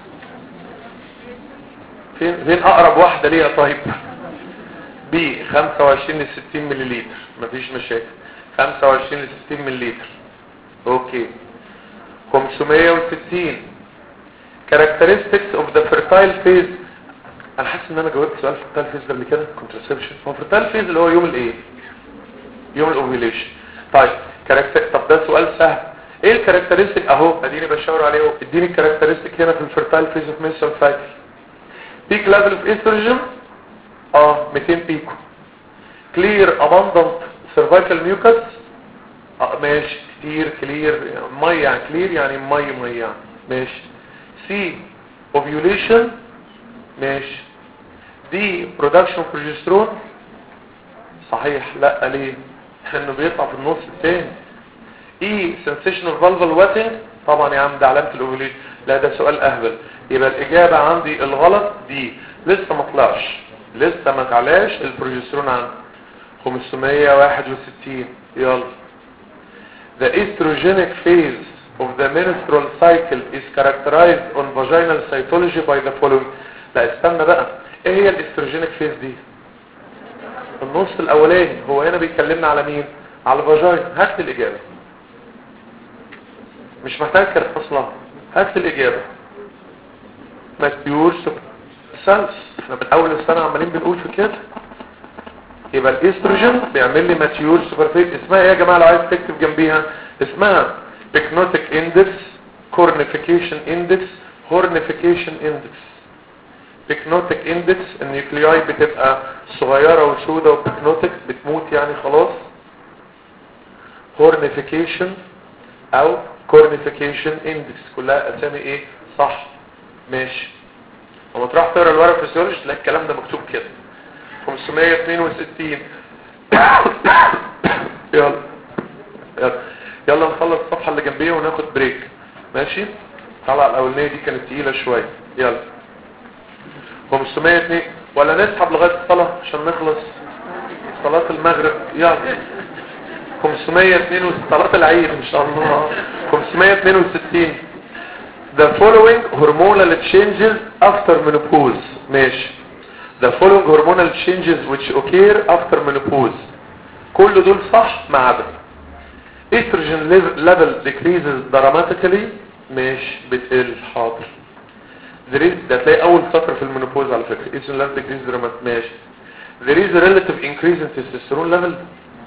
فين فين اقرب واحدة ليها؟ طيب بي خمسة وعشرين ل ستين مليلتر. مفيش مشاكل. خمسة وعشرين ل ستين مليلتر. اوكي. خمسمية وستين characteristics of the fertile phase. انا حاسس ان انا جاوبت سؤال fertile phase قبل كده. contraception هو fertile phase اللي هو يوم الايه؟ يوم الاوفيليشن. طيب كاركتر. طب ده سؤال سهل. ايه الكاركترستيك اهو اديني بشاور عليه. اديني الكاركترستيك هنا في الفيرتايل فيز اوف menstrual cycle. بيك ليفل اوف استروجين اه مئتين بيكو. كلير abundant cervical mucus اه ماشي. كتير كلير ميه يعني كلير يعني ميه ميه يعني ماشي. سي ovulation ماشي. دي production of progesterone صحيح. لا ليه؟ لانه بيطلع في النص الثاني. ايه sensational vulval wetting طبعا يا عم ده علامة الاوفيوليشن. لا ده سؤال اهبل. يبقى الاجابة عندي الغلط دي لسه ما طلعش. لسه ما تعلاش البروجسترون عنده. خمسمية وواحد وستين يلا. The estrogenic phase of the menstrual cycle is characterized on vaginal cytology by the following. لا استنى بقى، ايه هي الاستروجينيك فيز دي؟ النص الاولاني. هو هنا بيتكلمنا على مين؟ على الفاجينا. هات لي الاجابه، مش محتاج كده اصلا. هات لي الاجابه. ماتيور سيلز. احنا من اول السنه عمالين بنقول في كده. يبقى الاستروجين بيعمل لي ماتيور سوبرفيت. اسمها ايه يا جماعه لو عايز تكتب جنبيها؟ اسمها بيكنوتيك اندكس، كورنيفيكيشن اندكس، هورنيفيكيشن اندكس. بيكنوتيك اندكس النيوكلياي بتبقى صغيره وسودة، وبيكنوتيك بتموت يعني خلاص. هورنيفيكيشن او كورنيفيكيشن اندكس، كلها اسامي ايه؟ صح ماشي. لما تروح تقرا الورق فيسيولوجي تلاقي الكلام ده مكتوب كده. خمسمية واتنين وستين يلا يلا يلا نخلص الصفحه اللي جنبيها وناخد بريك ماشي. الطلعه الاولانيه دي كانت تقيله شويه. يلا خمسمية واتنين ولا نسحب لغايه الصلاه عشان نخلص صلاه المغرب. يلا خمسمية واتنين وستين صلاه العيد ان شاء الله. خمسمية واتنين وستين The following hormonal changes after menopause. ماشي. The following hormonal changes which occur after menopause. كل دول صح ما عدا estrogen level decreases dramatically. ماشي بتقل. حاضر. There is ده تلاقي اول سطر في المينوبوز على فكره. estrogen level decreases dramatically. ماشي. There is a relative increase in testosterone level.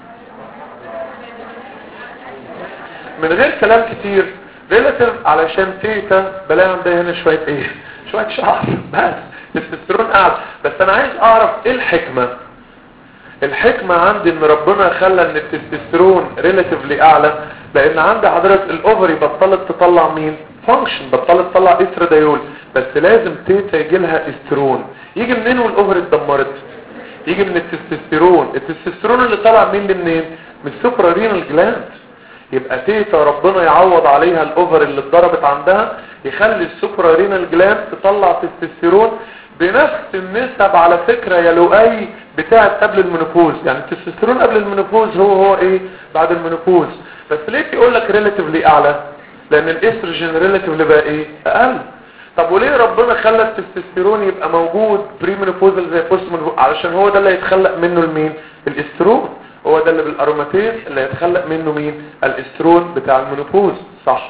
من غير كلام كتير ريلاتيف علشان تيتا بلاقي عندها هنا شويه ايه؟ شويه شعر بس. التستوستيرون اعلى. بس انا عايز اعرف ايه الحكمه. الحكمه عندي ان ربنا خلى ان التستوستيرون ريلاتيفلي اعلى لان عند حضرتك الاوفري بطلت تطلع مين؟ فانكشن، بطلت تطلع استراديول. بس لازم تيتا يجي لها استرون. يجي منين والاوفري اتدمرت؟ يجي من التستوستيرون. التستوستيرون اللي طلع مين منين؟ من السوبرارينال جلاند. يبقى تيتا ربنا يعوض عليها الاوفر اللي اتضربت عندها، يخلي السوبرارينال جلاند تطلع تستوستيرون بنفس النسب على فكرة يا لؤي بتاعت قبل المينوبوز. يعني التستوستيرون قبل المينوبوز هو هو ايه بعد المينوبوز. بس ليه يقول لك ريلاتيفلي اعلى؟ لان الاستروجين ريلاتيفلي بقى ايه؟ اقل. طب وليه ربنا خلى التستوستيرون يبقى موجود بري مينوبوزال زي بوست مينوبوز؟ علشان هو ده اللي يتخلق منه المين؟ الاسترون. هو ده اللي بالاروماتيز اللي يتخلق منه مين؟ الاسترون بتاع المينوبوز. صح.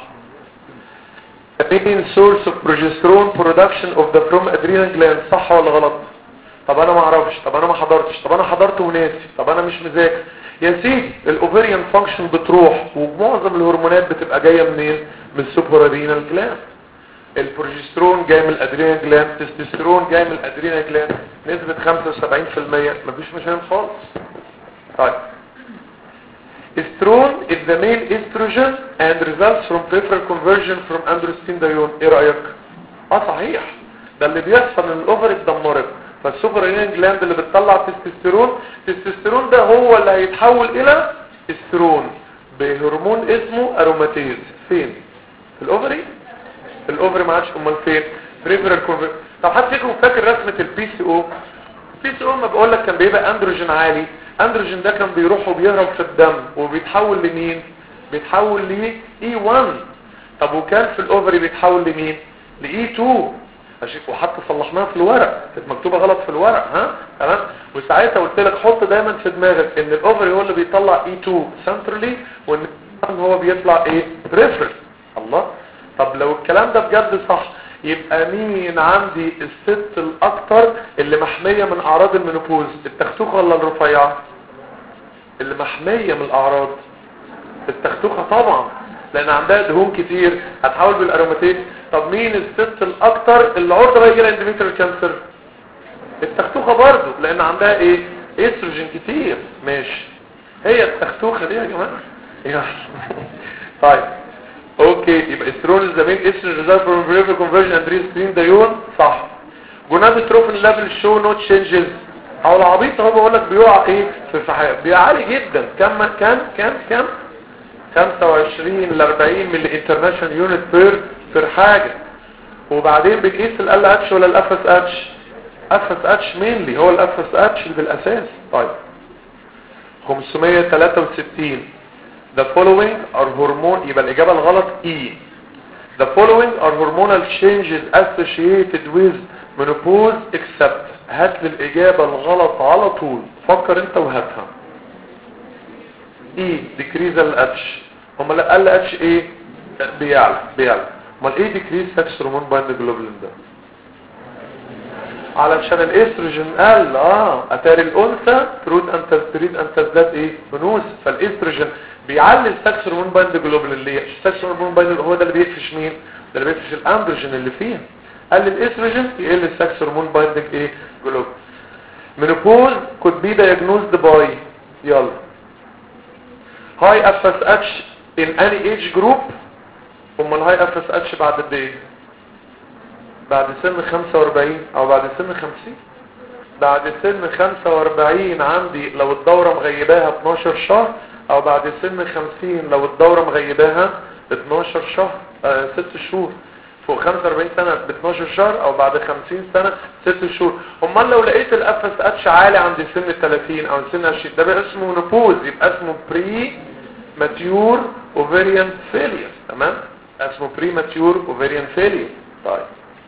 main source of progesterone production of the from adrenal gland. صح ولا غلط؟ طب انا ما اعرفش، طب انا ما حضرتش، طب انا حضرت وناسي، طب انا مش مذاكر. يا سيدي الاوفريان فانكشن بتروح ومعظم الهرمونات بتبقى جايه منين؟ من السوبر ادرينال جلاند. البروجسترون جاي من الادرينال جلاند، التستوستيرون جاي من الادرينال جلاند، نسبه خمسة وسبعين في المية. مفيش مشاكل خالص. طيب Estrone is the main estrogen and results from peripheral conversion from androstenedione. ايه رأيك؟ اه صحيح. ده اللي بيحصل ان الاوفر اتدمرت فالسوبرانين جلاند اللي بتطلع تستوستيرون. التستوستيرون ده هو اللي هيتحول الى استرون بهرمون اسمه اروماتيز. فين؟ في الاوفري؟ الاوفري ما عادش. امال فين؟ peripheral conversion. طب حد فيكم فاكر رسمة البي سي او؟ البي سي او ما بقول لك كان بيبقى اندروجين عالي. اندروجين ده كان بيروح وبيهرب في الدم وبيتحول لمين؟ بيتحول ل إي واحد. طب وكان في الاوفري بيتحول لمين؟ ل إي اتنين. وحتى صلحناها في الورق، كانت مكتوبه غلط في الورق. ها تمام. وساعتها قلت لك حط دايما في دماغك ان الاوفري هو اللي بيطلع إي اتنين سنترالي وان هو بيطلع ايه؟ بريفرال. الله. طب لو الكلام ده بجد صح يبقى مين عندي الست الاكتر اللي محمية من اعراض المينوبوز؟ التختوخة ولا الرفيعة؟ اللي محمية من الاعراض التختوخة طبعا لان عندها دهون كتير هتحول بالاروماتيز. طب مين الست الاكتر اللي عرضة بقى يجي لها اندوميتريال كانسر؟ التختوخة برضو لان عندها ايه؟ استروجين كتير. ماشي. هي التختوخة دي يا جماعة. طيب اوكي. يبقى استرون زمين استروجين ريزلت فروم بريفر كونفرجن اند ريسكرين دايون. صح. جونادوتروفين ليفل شو نو تشينجز. او العبيط اهو بقول لك بيقع ايه في الصحه بيقع عالي جدا. كم كام كام كام خمسة وعشرين ل أربعين ملي انترناشونال يونت بير بير حاجه. وبعدين بنقيس ال اتش ولا الاف اس اتش؟ اف اس اتش مينلي هو الاف اس اتش بالاساس. طيب خمسمية وتلاتة وستين the following are hormone يبقى الاجابه الغلط E. the following are hormonal changes associated with menopause except. هات لي الاجابه الغلط على طول، فكر انت وهاتها. E decrease ال H. هم لا ال H ايه بيعلى بيعلى امال ايه decrease sex hormone binding globulin ده؟ علشان الاستروجين قال اه اتاري الانثى تريد ان تزداد ان تزداد ايه انوث، فالاستروجين بيعلي السكس هرمون بايند جلوبولين اللي هي السكس هرمون بايند هو ده اللي بيقفش مين؟ ده اللي بيقفش الاندروجين اللي فيها. قال الاستروجين يقل السكس هرمون بايند ايه جلوبولين. منوبوز could be diagnosed by يلا high اف اس اتش in any age group. امال high اف اس اتش بعد قد ايه؟ بعد سن خمسة واربعين او بعد سن خمسين. بعد سن خمسة واربعين عندي لو الدورة مغيباها اتناشر شهر، او بعد سن خمسين لو الدورة مغيباها اتناشر شهر آه ست شهور. فوق خمسة واربعين سنة ب اتناشر شهر او بعد خمسين سنة ست شهور. امال لو لقيت الاف اس اتش عالي عند سن تلاتين او سن عشرين ده بقى اسمه نوبوز، يبقى اسمه بري ماتيور اوفيريان فيلير. تمام اسمه بري ماتيور اوفيريان فيلير. طيب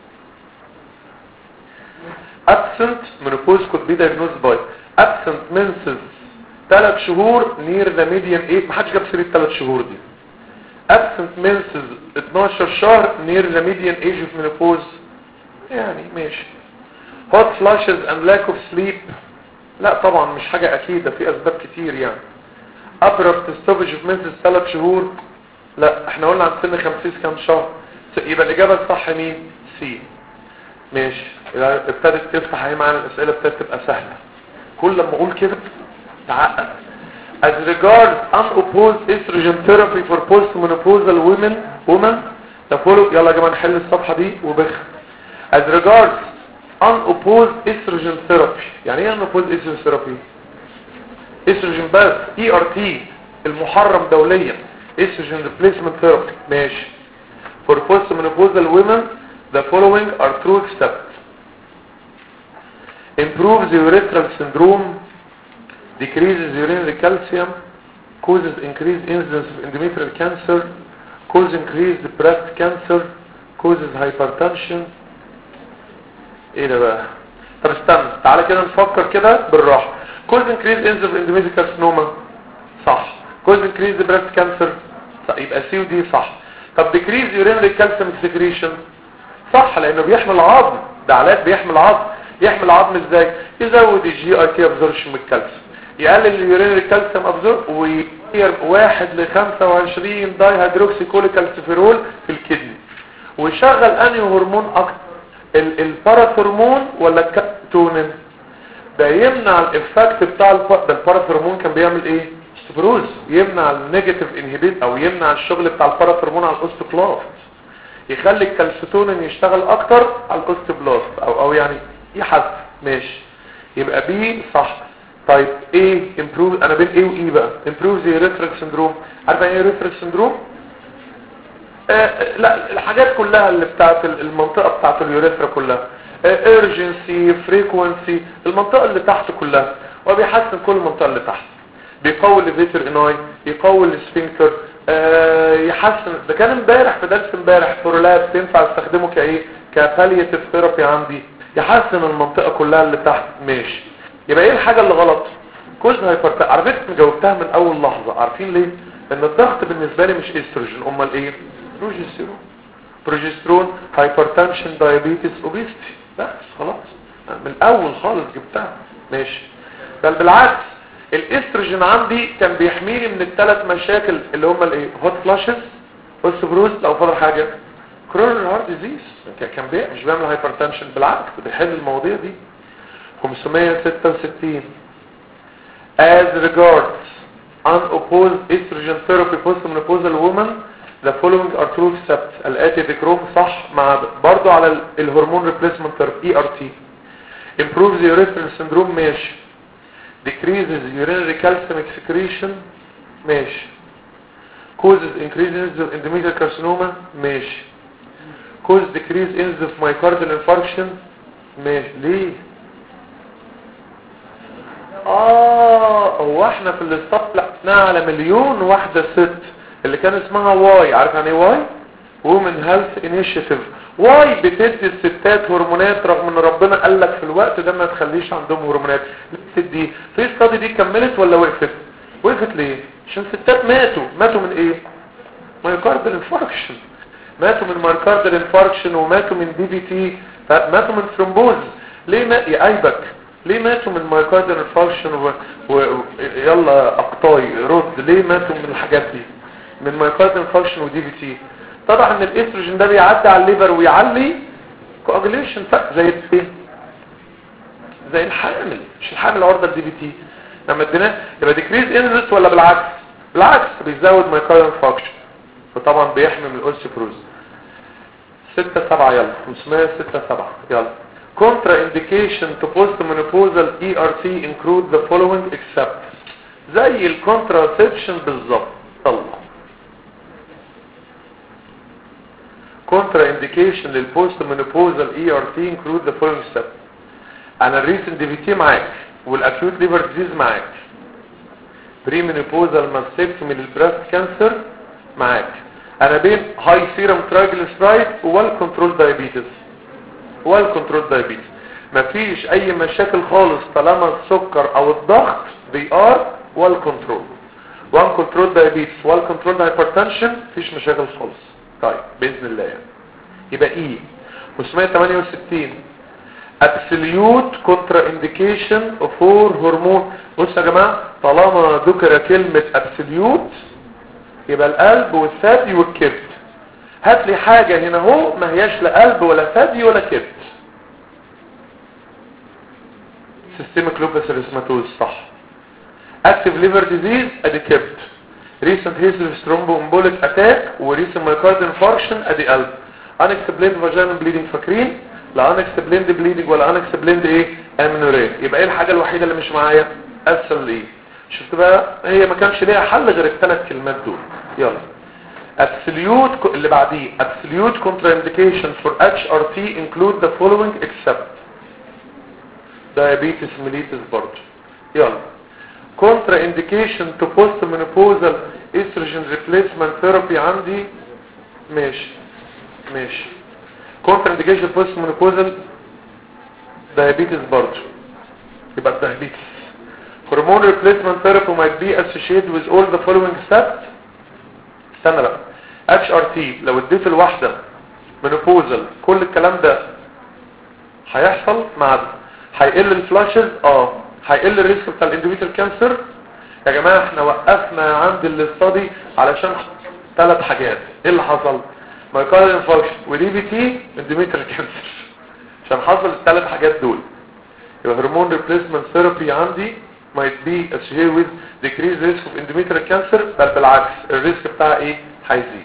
absent menopause could be diagnosed by absent menses ثلاث شهور near the median age. محدش جاب سيرة ثلاث شهور دي. absent menses اتناشر شهر near the median age of menopause يعني ماشي. hot flushes and lack of sleep لا طبعا مش حاجة اكيدة، في اسباب كتير يعني. abrupt stoppage of menses ثلاث شهور لا احنا قلنا عن سن خمسين كام شهر، يبقى الاجابة الصح مين؟ سي. ماشي ابتدت تفتح اهي معانا الاسئله ابتدت تبقى سهله. كل لما اقول كده تعقد. as regards unopposed estrogen therapy for postmenopausal women women the following يلا يا جماعه نحل الصفحه دي وبخ. as regards unopposed estrogen therapy يعني ايه unopposed estrogen therapy؟ estrogen بس E R T المحرم دوليا estrogen replacement therapy ماشي. for postmenopausal women the following are true except improves urethral syndrome, decreases urinary calcium, causes increased incidence of endometrial cancer, causes increased breast cancer, causes hypertension. ايه ده بقى؟ طب استنى تعالى كده نفكر كده بالراحه. causes increased incidence of endometrial carcinoma صح. causes increased breast cancer صح. يبقى سي ودي صح. طب decrease urinary calcium secretion صح لانه بيحمل عظم، ده علاج بيحمل عظم. يحمل عظم ازاي؟ يزود الجي اي تي ابزوربشن من الكالسيوم، يقلل اليورينري كالسيوم ابزورب، ويغير واحد لخمسة وعشرين داي هيدروكسي كوليكالسيفيرول في الكدني. ويشغل انهي هرمون اكتر؟ الباراثرمون ولا الكابتونين؟ ده يمنع الافكت بتاع ده. الباراثرمون كان بيعمل ايه؟ استفروز، يمنع النيجاتيف انهبيت او يمنع الشغل بتاع الباراثرمون على الاوستوكلاست، يخلي الكالسيتونين يشتغل اكتر على الاوستوبلاست او او يعني يحسن. ماشي يبقى بي صح. طيب ايه امبروف؟ انا بين ايه وايه بقى؟ امبروف زي ريفرنس سندروم. عارفه ايه ريفرنس سندروم؟ آه لا الحاجات كلها اللي بتاعت المنطقه بتاعت اليوريثرا كلها، ايرجنسي فريكوينسي المنطقه اللي تحت كلها، وبيحسن كل المنطقه اللي تحت. بيقوي الفيتر اناي، يقوي السفنكتر، آه يحسن. ده كان امبارح في درس امبارح فورلاب تنفع استخدمه كايه؟ كبالياتيف ثيرابي عندي، يحسن المنطقه كلها اللي تحت. ماشي يبقى ايه الحاجه اللي غلط؟ كوز هايبرت. على فكره جاوبتها من اول لحظه. عارفين ليه؟ ان الضغط بالنسبه لي مش استروجين، امال ايه؟ بروجسترون. بروجسترون هايبرتنشن دايابيتس اوبيستي. بس خلاص من الاول خالص جبتها. ماشي. بل بالعكس الاستروجين عندي كان بيحميني من الثلاث مشاكل اللي هم الايه؟ هوت فلاشز، اوستوبروز، لو فضل حاجه كرونري هارت ديزيز. كان بي مش بيعمل هايبرتنشن، بالعكس بيحل المواضيع دي. خمسمية وستة وستين as regards unopposed estrogen therapy postmenopausal women the following are true except الاتي ذكرهم صح مع برضو على الهرمون ريبليسمنت ثيرابي اي ار تي. improves the urethral syndrome ماشي. decreases urinary calcium excretion ماشي. causes increases of endometrial carcinoma ماشي. causes decrease incidence of myocardial infarction ماشي. ليه؟ اه هو احنا في الاستاف لقيناها على مليون واحدة ست اللي كان اسمها واي. عارف يعني ايه واي؟ وومن هيلث انيشيتيف. واي بتدي الستات هرمونات رغم ان ربنا قال لك في الوقت ده ما تخليش عندهم هرمونات. بتدي في الستادي دي كملت ولا وقفت؟ وقفت ليه؟ عشان الستات ماتوا. ماتوا من ايه؟ مايوكاردال انفاركشن. ماتوا من مايوكاردال انفاركشن وماتوا من دي بي تي. ماتوا من ثرومبوز. ليه ما يعيبك؟ ليه ماتوا من مايوكاردال انفاركشن و... و... يلا اقطاي رد؟ ليه ماتوا من الحاجات دي؟ من مايوكاردال انفاركشن ودي بي تي. طبعا ان الاستروجين ده بيعدي على الليفر ويعلي كواجوليشن زي ايه؟ زي الحامل. مش الحامل عرضه للدي بي تي. لما اديناه يبقى ديكريز انزلت ولا بالعكس؟ بالعكس بيزود مايوكاردال انفاركشن فطبعا بيحمي من الاوستيوبروز. ستة سبعة يلا خمسمية ستة سبعة يلا. Contraindication to postmenopausal E R T include the following except. زي الكونتراسبشن بالظبط. الله. Contraindication للpostmenopausal E R T include the following except. انا الريسنت دي في تي معاك والاكيوت ليفر ديزيز معاك. بريمينوبوزال ماستكتومي للبراست كانسر معاك. انا بين هاي سيرم ترايجليسرايد والكنترول دايابيتس. والكنترول دايابيتس مفيش اي مشاكل خالص طالما السكر او الضغط they are والكنترول. والكنترول دايابيتس والكنترول هايبرتنشن مفيش مشاكل خالص. طيب باذن الله يعني. يبقى ايه خمسمية تمانية وستين absolute contraindication for hormone. بصوا يا جماعه طالما ذكر كلمه absolute يبقى القلب والثدي والكبد. هات لي حاجه هنا اهو ما هياش لا قلب ولا ثدي ولا كبد. سيستميك لوبس اريثماتوز صح. اكتيف ليفر ديزيز ادي كبد. ريسنت هيستوري ثرومبومبوليك اتاك وريسنت مايوكاردال انفاركشن ادي قلب. انكسبليند فاجينال بليدنج فاكرين؟ لا انكسبليند بليدنج ولا انكسبليند ايه؟ امينوريا. يبقى ايه الحاجه الوحيده اللي مش معايا؟ اسل ايه؟ شفت بقى هي ما كانش ليها حل غير الثلاث كلمات دول. يلا absolute اللي بعديه absolute contraindication for H R T include the following except diabetes mellitus برضه. يلا contraindication to postmenopausal estrogen replacement therapy عندي ماشي ماشي. contraindication postmenopausal diabetes برضه يبقى diabetes. hormone replacement therapy might be associated with all the following except. استنى بقى اتش ار تي لو اديت الواحده منوبوزال كل الكلام ده هيحصل مع ده. هيقل الفلاشز اه هيقل الريسك بتاع الاندوميتريال كانسر. يا جماعه احنا وقفنا عند الاستادي علشان ثلاث حاجات. ايه اللي حصل؟ مايوكاردال انفاركشن ودي بي تي اندوميتريال كانسر. عشان حصل الثلاث حاجات دول يبقى هرمون ريبليسمنت ثيرابي عندي might be associated with decreased risk of endometrial cancer. بل بالعكس الريسك بتاعها ايه؟ هيزيد.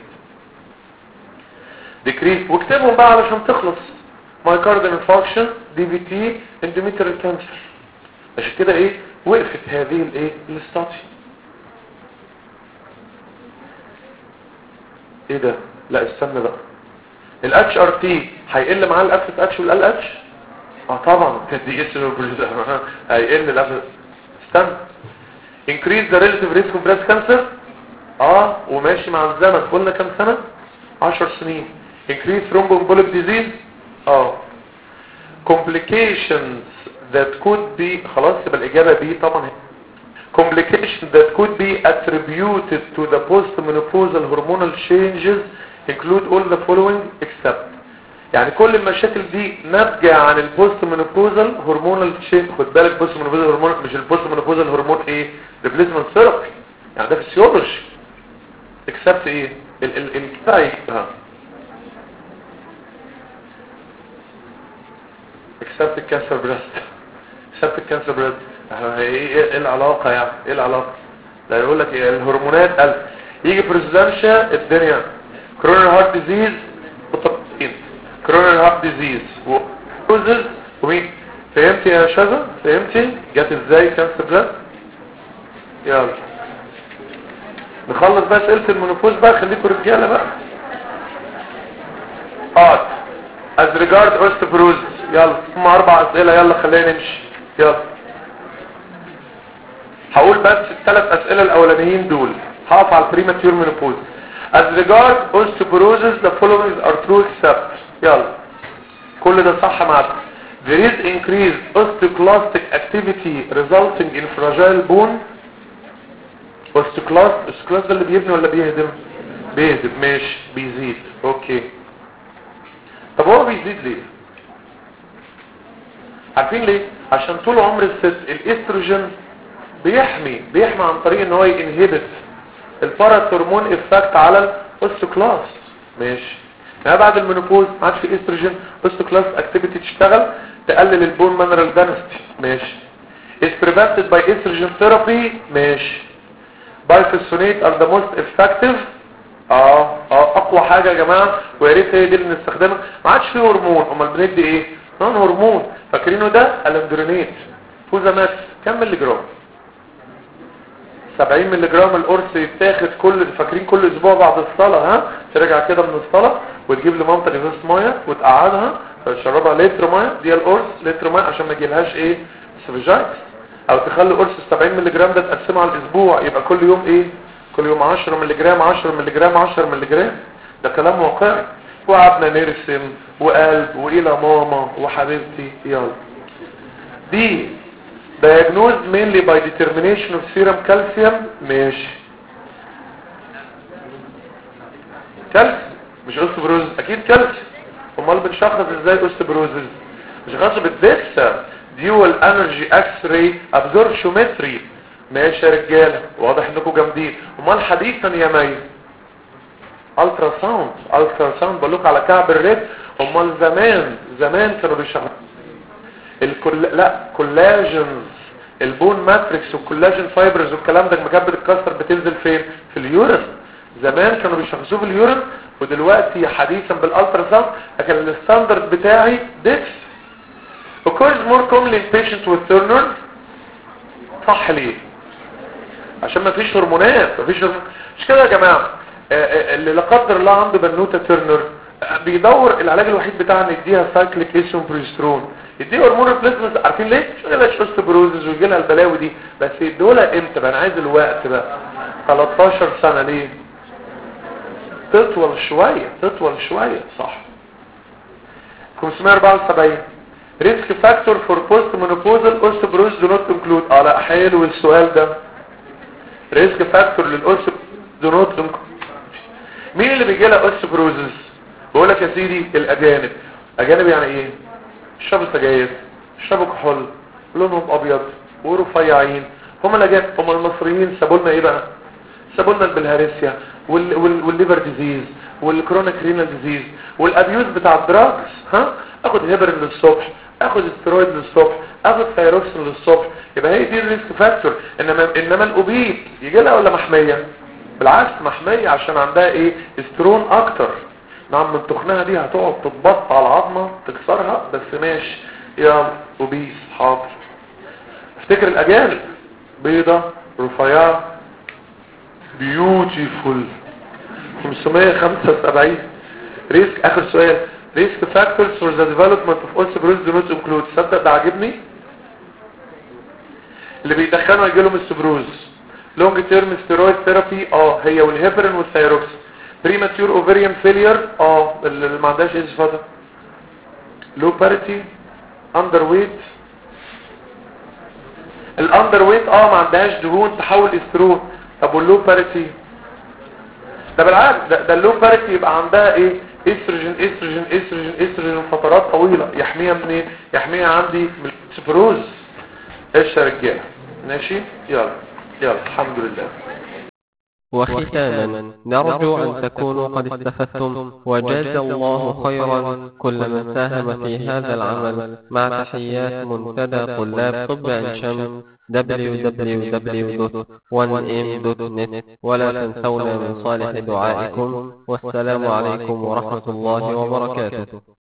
decrease واكتبهم بقى علشان تخلص. myocardial infarction دي بي تي endometrial cancer. عشان كده ايه وقفت هذه الايه الاستاتي. ايه ده؟ لا استنى بقى الاتش ار تي هيقل معاه الاف اتش والال اتش. اه طبعا دي اس هيقل الاف. استنى increase the relative risk of breast cancer. اه وماشي مع الزمن. قلنا كم سنة؟ عشر سنين. increase thromboembolic disease. اه complications that could be خلاص يبقى الإجابة دي طبعا. complications that could be attributed to the postmenopausal hormonal changes include all the following except. يعني كل المشاكل دي ناتجه عن البوست مينوبوزال هرمونال تشينج. خد بالك بوست مينوبوزال هرمون مش البوست مينوبوزال هرمون ايه؟ ريبليسمنت ثيرابي. يعني ده فيسيولوجي. اكسبت ايه؟ ال ال ال ها اكسبت الكانسر بريست. اكسبت الكانسر بريست ايه العلاقه يعني؟ ايه العلاقه؟ ده يقول لك إيه الهرمونات قل يجي بريزدنشا الدنيا كرونر هارت ديزيز كرونر هارت ديزيز وكوزز ومين؟ فهمتي يا شذا؟ فهمتي جت ازاي كانسر بريست؟ يلا نخلص بقى اسئله المونوبوز بقى. خليكم رجاله بقى. اه as regard osteoporosis يلا هم اربع اسئله. يلا خلينا نمشي. يلا هقول بس الثلاث اسئله الاولانيين دول، هقف على البريماتيور مينوبوز. as regard osteoporosis the following are true except. يلا كل ده صح معاك. there is increased osteoclastic activity resulting in fragile bone. osteoclast osteoclast ده اللي بيبني ولا بيهدم؟ بيهدم. ماشي بيزيد. اوكي طب هو بيزيد ليه؟ عارفين ليه؟ عشان طول عمر الست الاستروجين بيحمي بيحمي عن طريق ان هو ينهبت الباراثورمون افكت على الاوستوكلاست. ماشي يعني بعد المينوبوز ما عادش في استروجين، اوستوكلاست اكتيفيتي تشتغل تقلل البون مينرال دانستي. ماشي is prevented by estrogen therapy. ماشي بايفوسفونات are the most effective. اه اه اقوى حاجه يا جماعه، ويا ريت هي دي اللي نستخدمها. ما عادش فيه هرمون، امال بندي ايه؟ نون هرمون. فاكرينه ده الامدرونيت فوزامات كم ملي جرام؟ سبعين ملي جرام القرص يتاخد كل، فاكرين كل اسبوع بعد الصلاه. ها ترجع كده من الصلاه وتجيب لمامتك ازازه ميه وتقعدها فتشربها لتر ميه، دي القرص لتر ميه عشان ما يجيلهاش ايه؟ سفجايتس. او تخلي قرص سبعين ملي جرام ده تقسمه على الاسبوع، يبقى كل يوم ايه؟ كل يوم عشرة ملي جرام عشرة ملي جرام عشرة ملي جرام. ده كلام واقعي. وقعدنا نرسم وقلب والى ماما وحبيبتي. يلا دي diagnosed mainly by determination of serum calcium. ماشي كالسيوم مش اوستوبروز، اكيد كالسيوم. امال بنشخص ازاي اوستوبروزز؟ بنشخصه بالدكسا ديوال انرجي اكس راي ابزوربشومتري. ماشي يا رجاله واضح انكم جامدين. امال حديثا يا مي الترا ساوند. الترا ساوند بقول لكم على كعب الرجل. امال زمان زمان كانوا بيشخصوا الكل لا كولاجينز البون ماتريكس والكولاجين فايبرز والكلام ده لما كانت بتتكسر بتنزل فين؟ في اليورين. زمان كانوا بيشخصوه في اليورين، ودلوقتي حديثا بالالترا ساوند. لكن الستاندرد بتاعي ديكس. occurs more commonly in patients with Turner. صح ليه؟ عشان ما فيش هرمونات. ما فيش هرمون. مش كده يا جماعه اللي لا قدر الله عنده بنوته تيرنر بيدور العلاج الوحيد بتاعنا يديها سايكليك ايسون بريسترون، يديها هرمون ريبليسمنت. عارفين ليه؟ مش يجيلهاش اوستوبروزز ويجي لها البلاوي دي، بس يدولها امتى بقى؟ انا عايز الوقت بقى تلتاشر سنه. ليه؟ تطول شويه تطول شويه. صح. خمسمية واربعة وسبعين ريسك فاكتور فور بوست مونوبوزال اوستوبروز دو نوت انكلود. اه لا حلو السؤال ده. ريسك فاكتور للاوستوبروز دو نوت انكلود. مين اللي بيجي لها اوستوبروزز؟ بقول لك يا سيدي الاجانب. اجانب يعني ايه؟ شربوا سجاير، شربوا كحول، لونهم ابيض ورفيعين. هم الاجانب. هم المصريين سابوا لنا ايه بقى؟ سابوا لنا البلهارسيا وال وال والليفر ديزيز والكرونيك رينال ديزيز والابيوز بتاع الدراجز. ها اخد هيبرين للصبح، اخد استرويد للصبح، اخد ثايروكسين للصبح. يبقى هي دي الريسك فاكتور. انما انما الاوبيد يجي لها ولا محميه؟ بالعكس محميه عشان عندها ايه؟ استرون اكتر. نعم من تخنها دي هتقعد تتبط على العظمه تكسرها. بس ماشي يا اوبيس حاضر. افتكر الاجانب بيضه رفيعه بيوتيفول. خمسمية وخمسة وسبعين ريسك. اخر سؤال ريسك فاكتورز فور ذا ديفلوبمنت اوف اوستوبروز دو نوت انكلود. تصدق ده عاجبني. اللي بيدخنوا يجي لهم استوبروز. لونج تيرم ستيرويد ثيرابي اه هي والهيبرين والثايروكس. بريماتيور اوفريان فيلير اه اللي ما عندهاش ايش فاضل. لو باريتي اندر ويت. الاندر ويت اه ما عندهاش دهون تحول استرون. طب واللو باريتي؟ ده بالعكس ده, ده اللو باريتي يبقى عندها ايه؟ استروجين استروجين استروجين استروجين فترات طويله. يحميها من ايه؟ يحميها عندي من السبروز. ايش يا رجاله؟ ماشي يلا يلا الحمد لله. وختاما نرجو أن تكونوا قد استفدتم وجزى الله خيرا كل من ساهم في هذا العمل مع تحيات منتدى طلاب طب عين شمس دبليو دبليو دبليو دوت وان ام دوت نت. ولا تنسونا من صالح دعائكم. والسلام عليكم ورحمة الله وبركاته.